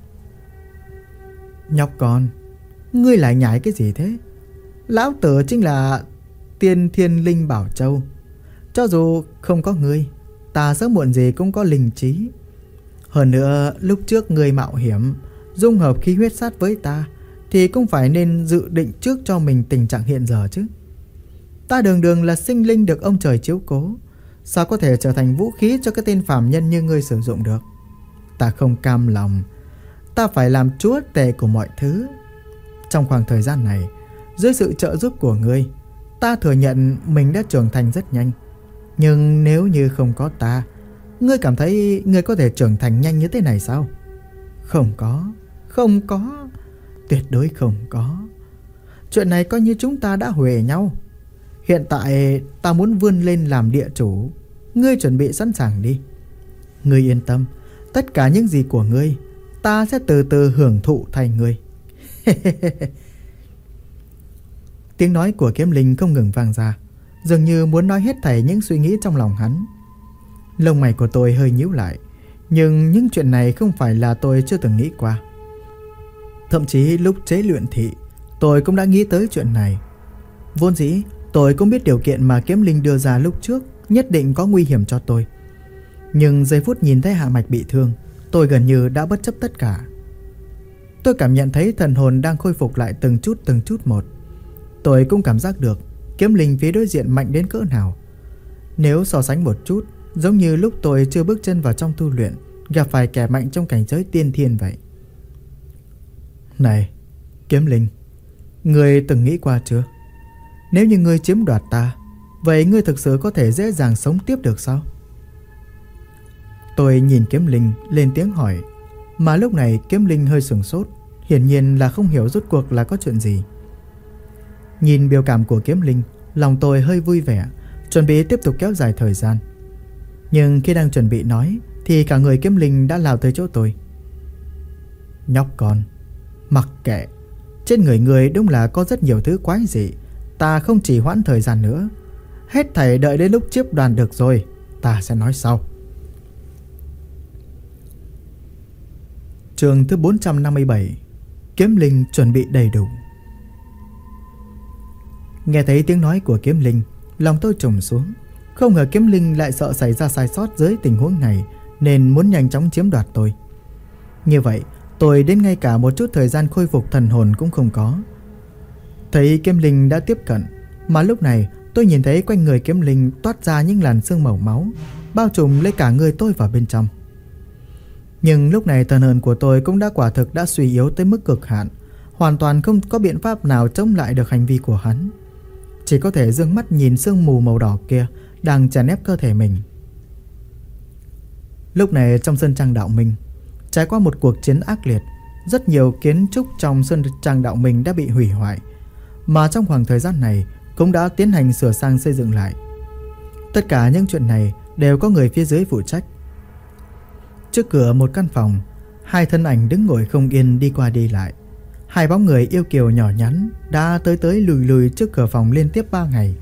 Nhóc con, ngươi lại nhảy cái gì thế? Lão tử chính là Tiên Thiên Linh Bảo Châu. Cho dù không có ngươi, ta sớm muộn gì cũng có linh trí. Hơn nữa, lúc trước ngươi mạo hiểm dung hợp khí huyết sát với ta thì cũng phải nên dự định trước cho mình tình trạng hiện giờ chứ. Ta đường đường là sinh linh được ông trời chiếu cố, sao có thể trở thành vũ khí cho cái tên phàm nhân như ngươi sử dụng được? Ta không cam lòng, ta phải làm chúa tể của mọi thứ. Trong khoảng thời gian này, dưới sự trợ giúp của ngươi, ta thừa nhận mình đã trưởng thành rất nhanh. Nhưng nếu như không có ta, ngươi cảm thấy ngươi có thể trưởng thành nhanh như thế này sao? Không có, tuyệt đối không có. Chuyện này coi như chúng ta đã huề nhau. Hiện tại ta muốn vươn lên làm địa chủ, ngươi chuẩn bị sẵn sàng đi. Ngươi yên tâm, tất cả những gì của ngươi ta sẽ từ từ hưởng thụ thay ngươi. Tiếng nói của Kiếm Linh không ngừng vang ra, dường như muốn nói hết thảy những suy nghĩ trong lòng hắn. Lông mày của tôi hơi nhíu lại, nhưng những chuyện này không phải là tôi chưa từng nghĩ qua. Thậm chí lúc chế luyện thị, tôi cũng đã nghĩ tới chuyện này. Vốn dĩ tôi cũng biết điều kiện mà Kiếm Linh đưa ra lúc trước nhất định có nguy hiểm cho tôi. Nhưng giây phút nhìn thấy Hạ Mạch bị thương, tôi gần như đã bất chấp tất cả. Tôi cảm nhận thấy thần hồn đang khôi phục lại từng chút một. Tôi cũng cảm giác được Kiếm Linh phía đối diện mạnh đến cỡ nào. Nếu so sánh một chút, giống như lúc tôi chưa bước chân vào trong tu luyện, gặp phải kẻ mạnh trong cảnh giới tiên thiên vậy. Này, Kiếm Linh, ngươi từng nghĩ qua chưa? Nếu như ngươi chiếm đoạt ta, vậy ngươi thực sự có thể dễ dàng sống tiếp được sao? Tôi nhìn Kiếm Linh lên tiếng hỏi, mà lúc này Kiếm Linh hơi sửng sốt, hiển nhiên là không hiểu rốt cuộc là có chuyện gì. Nhìn biểu cảm của Kiếm Linh, lòng tôi hơi vui vẻ, chuẩn bị tiếp tục kéo dài thời gian. Nhưng khi đang chuẩn bị nói thì cả người Kiếm Linh đã lao tới chỗ tôi. Nhóc con, mặc kệ, trên người người đúng là có rất nhiều thứ quái dị. Ta không chỉ hoãn thời gian nữa, hết thảy đợi đến lúc chiếp đoàn được rồi, ta sẽ nói sau. Chương thứ 457. Kiếm Linh chuẩn bị đầy đủ. Nghe thấy tiếng nói của Kiếm Linh, lòng tôi trùng xuống. Không ngờ Kiếm Linh lại sợ xảy ra sai sót dưới tình huống này, nên muốn nhanh chóng chiếm đoạt tôi. Như vậy, tôi đến ngay cả một chút thời gian khôi phục thần hồn cũng không có. Thấy Kiếm Linh đã tiếp cận, mà lúc này tôi nhìn thấy quanh người Kiếm Linh toát ra những làn sương màu máu, bao trùm lấy cả người tôi vào bên trong. Nhưng lúc này thần hồn của tôi cũng quả thực đã suy yếu tới mức cực hạn, hoàn toàn không có biện pháp nào chống lại được hành vi của hắn. Chỉ có thể dương mắt nhìn sương mù màu đỏ kia đang chèn ép cơ thể mình. Lúc này trong Sơn Trang Đạo Minh, trải qua một cuộc chiến ác liệt, rất nhiều kiến trúc trong Sơn Trang Đạo Minh đã bị hủy hoại, mà trong khoảng thời gian này cũng đã tiến hành sửa sang xây dựng lại. Tất cả những chuyện này đều có người phía dưới phụ trách. Trước cửa một căn phòng, hai thân ảnh đứng ngồi không yên đi qua đi lại. Hai bóng người yêu kiều nhỏ nhắn đã tới lùi trước cửa phòng liên tiếp 3 ngày.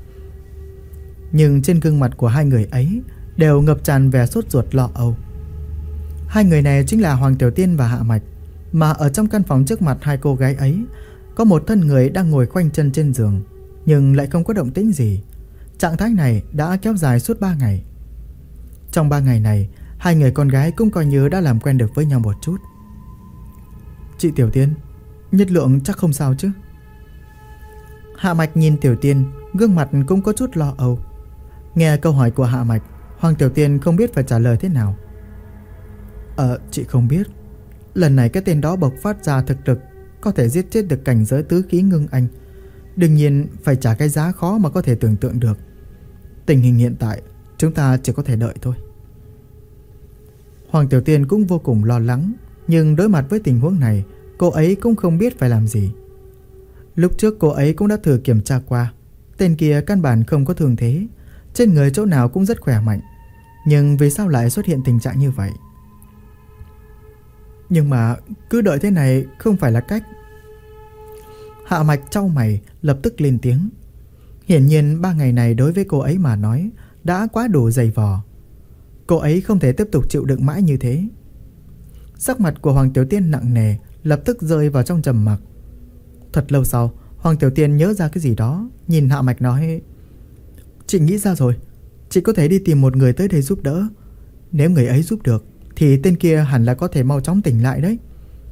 Nhưng trên gương mặt của hai người ấy đều ngập tràn vẻ sốt ruột lo âu. Hai người này chính là Hoàng Tiểu Tiên và Hạ Mạch. Mà ở trong căn phòng trước mặt hai cô gái ấy, có một thân người đang ngồi khoanh chân trên giường, nhưng lại không có động tĩnh gì. Trạng thái này đã kéo dài suốt 3 ngày. Trong 3 ngày này, hai người con gái cũng coi như đã làm quen được với nhau một chút. Chị Tiểu Tiên, Nhất Lượng chắc không sao chứ? Hạ Mạch nhìn Tiểu Tiên, gương mặt cũng có chút lo âu. Nghe câu hỏi của Hạ Mạch, Hoàng Tiểu Tiên không biết phải trả lời thế nào. Chị không biết. Lần này cái tên đó bộc phát ra thực lực có thể giết chết được cảnh giới tứ khí ngưng anh. Đương nhiên phải trả cái giá khó mà có thể tưởng tượng được. Tình hình hiện tại chúng ta chỉ có thể đợi thôi. Hoàng Tiểu Tiên cũng vô cùng lo lắng, nhưng đối mặt với tình huống này, cô ấy cũng không biết phải làm gì. Lúc trước cô ấy cũng đã thử kiểm tra qua, tên kia căn bản không có thương thế, trên người chỗ nào cũng rất khỏe mạnh. Nhưng vì sao lại xuất hiện tình trạng như vậy? Nhưng mà cứ đợi thế này không phải là cách. Hạ Mạch chau mày lập tức lên tiếng. Hiển nhiên 3 ngày này đối với cô ấy mà nói đã quá đủ dày vò. Cô ấy không thể tiếp tục chịu đựng mãi như thế. Sắc mặt của Hoàng Tiểu Tiên nặng nề, lập tức rơi vào trong trầm mặc. Thật lâu sau, Hoàng Tiểu Tiên nhớ ra cái gì đó, nhìn Hạ Mạch nói: Chị nghĩ ra rồi, chị có thể đi tìm một người tới đây giúp đỡ. Nếu người ấy giúp được thì tên kia hẳn là có thể mau chóng tỉnh lại đấy.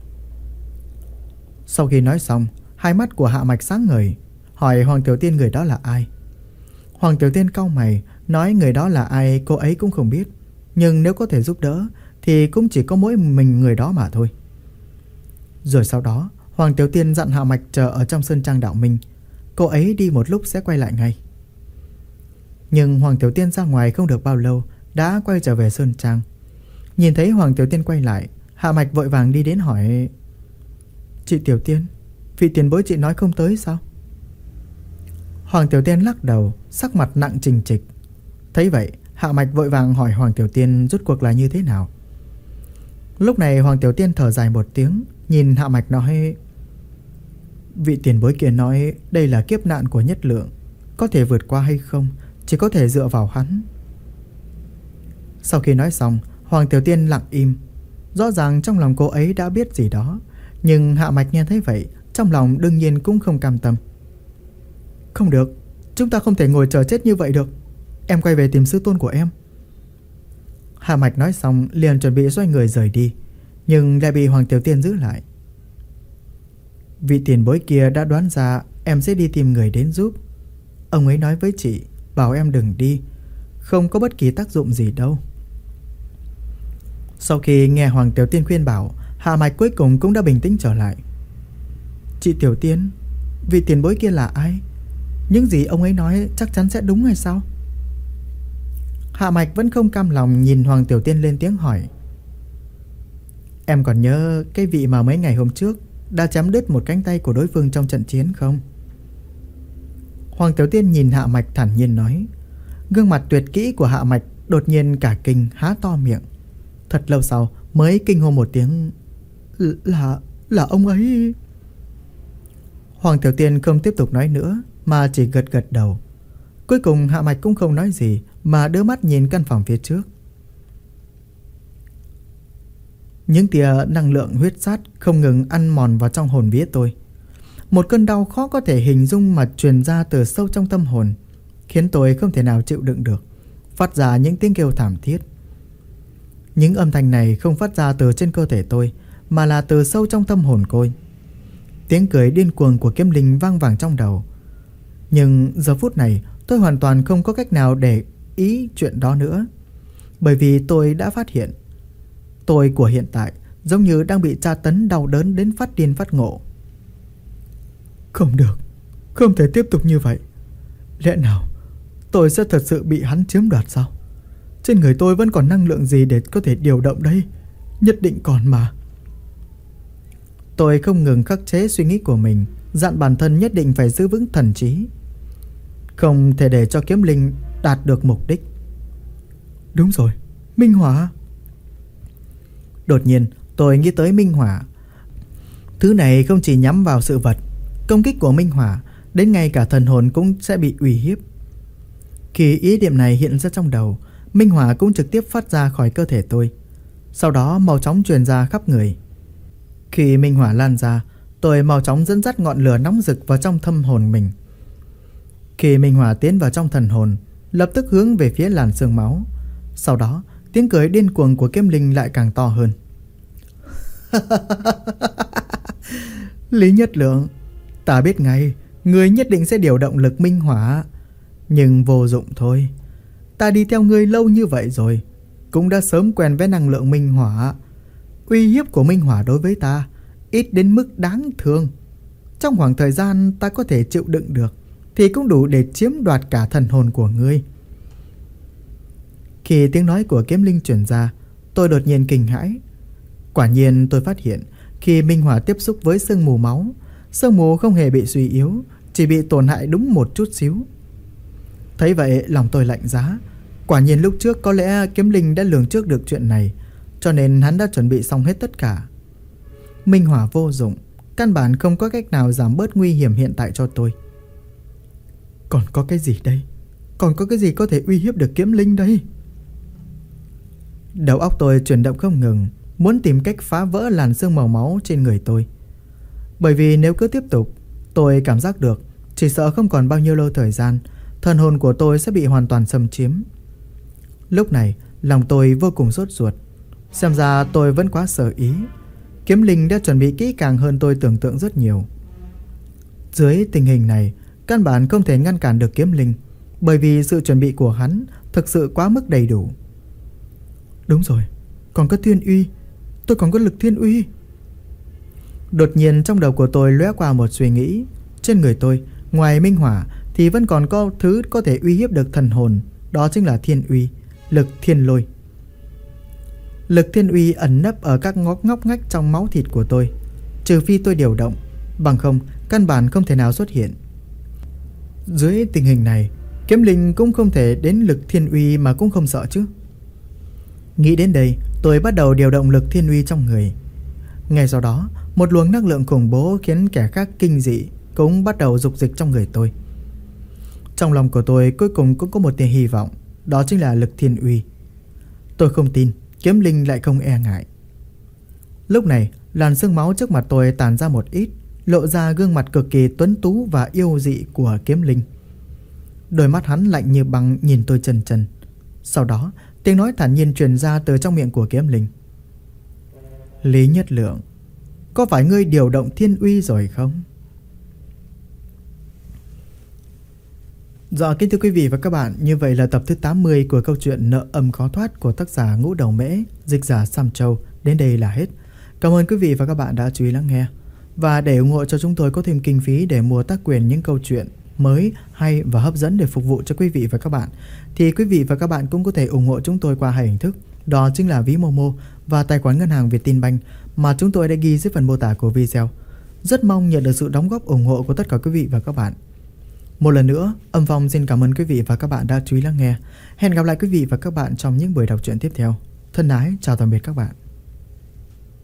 Sau khi nói xong, hai mắt của Hạ Mạch sáng ngời, hỏi Hoàng Tiểu Tiên người đó là ai. Hoàng Tiểu Tiên cau mày, nói người đó là ai cô ấy cũng không biết, nhưng nếu có thể giúp đỡ thì cũng chỉ có mỗi mình người đó mà thôi. Rồi sau đó, Hoàng Tiểu Tiên dặn Hạ Mạch chờ ở trong sơn trang đạo minh. Cô ấy đi một lúc sẽ quay lại ngay. Nhưng Hoàng Tiểu Tiên ra ngoài không được bao lâu đã quay trở về sơn trang. Nhìn thấy Hoàng Tiểu Tiên quay lại, Hạ Mạch vội vàng đi đến hỏi: Chị Tiểu Tiên, vị tiền bối chị nói không tới sao? Hoàng Tiểu Tiên lắc đầu, sắc mặt nặng trịch trịch. Thấy vậy, Hạ Mạch vội vàng hỏi Hoàng Tiểu Tiên rốt cuộc là như thế nào. Lúc này Hoàng Tiểu Tiên thở dài một tiếng, nhìn Hạ Mạch nói: Vị tiền bối kia nói đây là kiếp nạn của Nhất Lượng, có thể vượt qua hay không chỉ có thể dựa vào hắn. Sau khi nói xong, Hoàng Tiểu Tiên lặng im. Rõ ràng trong lòng cô ấy đã biết gì đó, nhưng Hạ Mạch nghe thấy vậy, trong lòng đương nhiên cũng không cam tâm. Không được, chúng ta không thể ngồi chờ chết như vậy được. Em quay về tìm sư tôn của em. Hạ Mạch nói xong liền chuẩn bị xoay người rời đi, nhưng lại bị Hoàng Tiểu Tiên giữ lại. Vị tiền bối kia đã đoán ra em sẽ đi tìm người đến giúp. Ông ấy nói với chị, bảo em đừng đi, không có bất kỳ tác dụng gì đâu. Sau khi nghe Hoàng Tiểu Tiên khuyên bảo, Hạ Mạch cuối cùng cũng đã bình tĩnh trở lại. Chị Tiểu Tiên, vị tiền bối kia là ai? Những gì ông ấy nói chắc chắn sẽ đúng hay sao? Hạ Mạch vẫn không cam lòng nhìn Hoàng Tiểu Tiên lên tiếng hỏi. Em còn nhớ cái vị mà mấy ngày hôm trước đã chém đứt một cánh tay của đối phương trong trận chiến không? Hoàng Tiểu Tiên nhìn Hạ Mạch thản nhiên nói. Gương mặt tuyệt kỹ của Hạ Mạch đột nhiên cả kinh há to miệng. Thật lâu sau mới kinh hô một tiếng. Là ông ấy. Hoàng Tiểu Tiên không tiếp tục nói nữa, mà chỉ gật gật đầu. Cuối cùng Hạ Mạch cũng không nói gì, mà đưa mắt nhìn căn phòng phía trước. Những tia năng lượng huyết sát không ngừng ăn mòn vào trong hồn vía tôi. Một cơn đau khó có thể hình dung mà truyền ra từ sâu trong tâm hồn, khiến tôi không thể nào chịu đựng được, phát ra những tiếng kêu thảm thiết. Những âm thanh này không phát ra từ trên cơ thể tôi, mà là từ sâu trong tâm hồn tôi. Tiếng cười điên cuồng của Kiếm Linh vang vẳng trong đầu. Nhưng giờ phút này tôi hoàn toàn không có cách nào để ý chuyện đó nữa, bởi vì tôi đã phát hiện tôi của hiện tại giống như đang bị tra tấn đau đớn đến phát điên phát ngộ. Không được, không thể tiếp tục như vậy. Lẽ nào tôi sẽ thật sự bị hắn chiếm đoạt sao? Trên người tôi vẫn còn năng lượng gì để có thể điều động đây? Nhất định còn mà. Tôi không ngừng khắc chế suy nghĩ của mình, dặn bản thân nhất định phải giữ vững thần trí, không thể để cho Kiếm Linh đạt được mục đích. Đúng rồi, Minh Hỏa. Đột nhiên tôi nghĩ tới Minh Hỏa. Thứ này không chỉ nhắm vào sự vật, công kích của Minh Hỏa đến ngay cả thần hồn cũng sẽ bị uy hiếp. Khi ý niệm này hiện ra trong đầu, Minh Hỏa cũng trực tiếp phát ra khỏi cơ thể tôi. sau đó mau chóng truyền ra khắp người. Khi minh hỏa lan ra, tôi mau chóng dẫn dắt ngọn lửa nóng rực vào trong tâm hồn mình. Khi minh hỏa tiến vào trong thần hồn, lập tức hướng về phía làn sương máu. Sau đó, tiếng cười điên cuồng của kiếm linh lại càng to hơn. Lý Nhất Lượng, ta biết ngay, ngươi nhất định sẽ điều động lực minh hỏa. Nhưng vô dụng thôi. Ta đi theo ngươi lâu như vậy rồi, cũng đã sớm quen với năng lượng minh hỏa. Uy hiếp của minh hỏa đối với ta ít đến mức đáng thương. Trong khoảng thời gian ta có thể chịu đựng được thì cũng đủ để chiếm đoạt cả thần hồn của ngươi. Khi tiếng nói của kiếm linh truyền ra, tôi đột nhiên kinh hãi. Quả nhiên tôi phát hiện khi minh hỏa tiếp xúc với sương mù máu, sương mù không hề bị suy yếu, chỉ bị tổn hại đúng một chút xíu. Thấy vậy lòng tôi lạnh giá. Quả nhiên lúc trước có lẽ kiếm linh đã lường trước được chuyện này, cho nên hắn đã chuẩn bị xong hết tất cả. Minh hỏa vô dụng, căn bản không có cách nào giảm bớt nguy hiểm hiện tại cho tôi. Còn có cái gì đây? Còn có cái gì có thể uy hiếp được kiếm linh đây? Đầu óc tôi chuyển động không ngừng, muốn tìm cách phá vỡ làn sương màu máu trên người tôi. Bởi vì nếu cứ tiếp tục, tôi cảm giác được chỉ sợ không còn bao nhiêu lâu thời gian, thần hồn của tôi sẽ bị hoàn toàn xâm chiếm. Lúc này, lòng tôi vô cùng sốt ruột. Xem ra tôi vẫn quá sở ý. Kiếm linh đã chuẩn bị kỹ càng hơn tôi tưởng tượng rất nhiều. Dưới tình hình này, căn bản không thể ngăn cản được kiếm linh, bởi vì sự chuẩn bị của hắn thực sự quá mức đầy đủ. Đúng rồi, còn có thiên uy. Tôi còn có lực thiên uy. Đột nhiên trong đầu của tôi lóe qua một suy nghĩ. Trên người tôi, ngoài minh hỏa thì vẫn còn có thứ có thể uy hiếp được thần hồn. Đó chính là thiên uy, lực thiên lôi. Lực thiên uy ẩn nấp ở các ngóc ngách trong máu thịt của tôi. Trừ phi tôi điều động, bằng không căn bản không thể nào xuất hiện. Dưới tình hình này, kiếm linh cũng không thể đến lực thiên uy mà cũng không sợ chứ. Nghĩ đến đây, tôi bắt đầu điều động lực thiên uy trong người. Ngay sau đó, một luồng năng lượng khủng bố khiến kẻ khác kinh dị cũng bắt đầu dục dịch trong người tôi. Trong lòng của tôi cuối cùng cũng có một tia hy vọng, đó chính là lực thiên uy. Tôi không tin kiếm linh lại không e ngại. Lúc này, làn sương máu trước mặt tôi tàn ra một ít, lộ ra gương mặt cực kỳ tuấn tú và yêu dị của kiếm linh. Đôi mắt hắn lạnh như băng nhìn tôi chần chừ. Sau đó, tiếng nói thản nhiên truyền ra từ trong miệng của kiếm linh. Lý Nhất Lượng, có phải ngươi điều động thiên uy rồi không? Dạ kính thưa quý vị và các bạn, như vậy là tập thứ 80 của câu chuyện Nợ Âm Khó Thoát của tác giả Ngũ Đầu Mễ, dịch giả Sam Châu đến đây là hết. Cảm ơn quý vị và các bạn đã chú ý lắng nghe. Và để ủng hộ cho chúng tôi có thêm kinh phí để mua tác quyền những câu chuyện mới, hay và hấp dẫn để phục vụ cho quý vị và các bạn, thì quý vị và các bạn cũng có thể ủng hộ chúng tôi qua hai hình thức. Đó chính là ví Momo và tài khoản ngân hàng Vietinbank mà chúng tôi đã ghi dưới phần mô tả của video. Rất mong nhận được sự đóng góp ủng hộ của tất cả quý vị và các bạn. Một lần nữa, Âm Phong xin cảm ơn quý vị và các bạn đã chú ý lắng nghe. Hẹn gặp lại quý vị và các bạn trong những buổi đọc truyện tiếp theo. Thân ái, chào tạm biệt các bạn.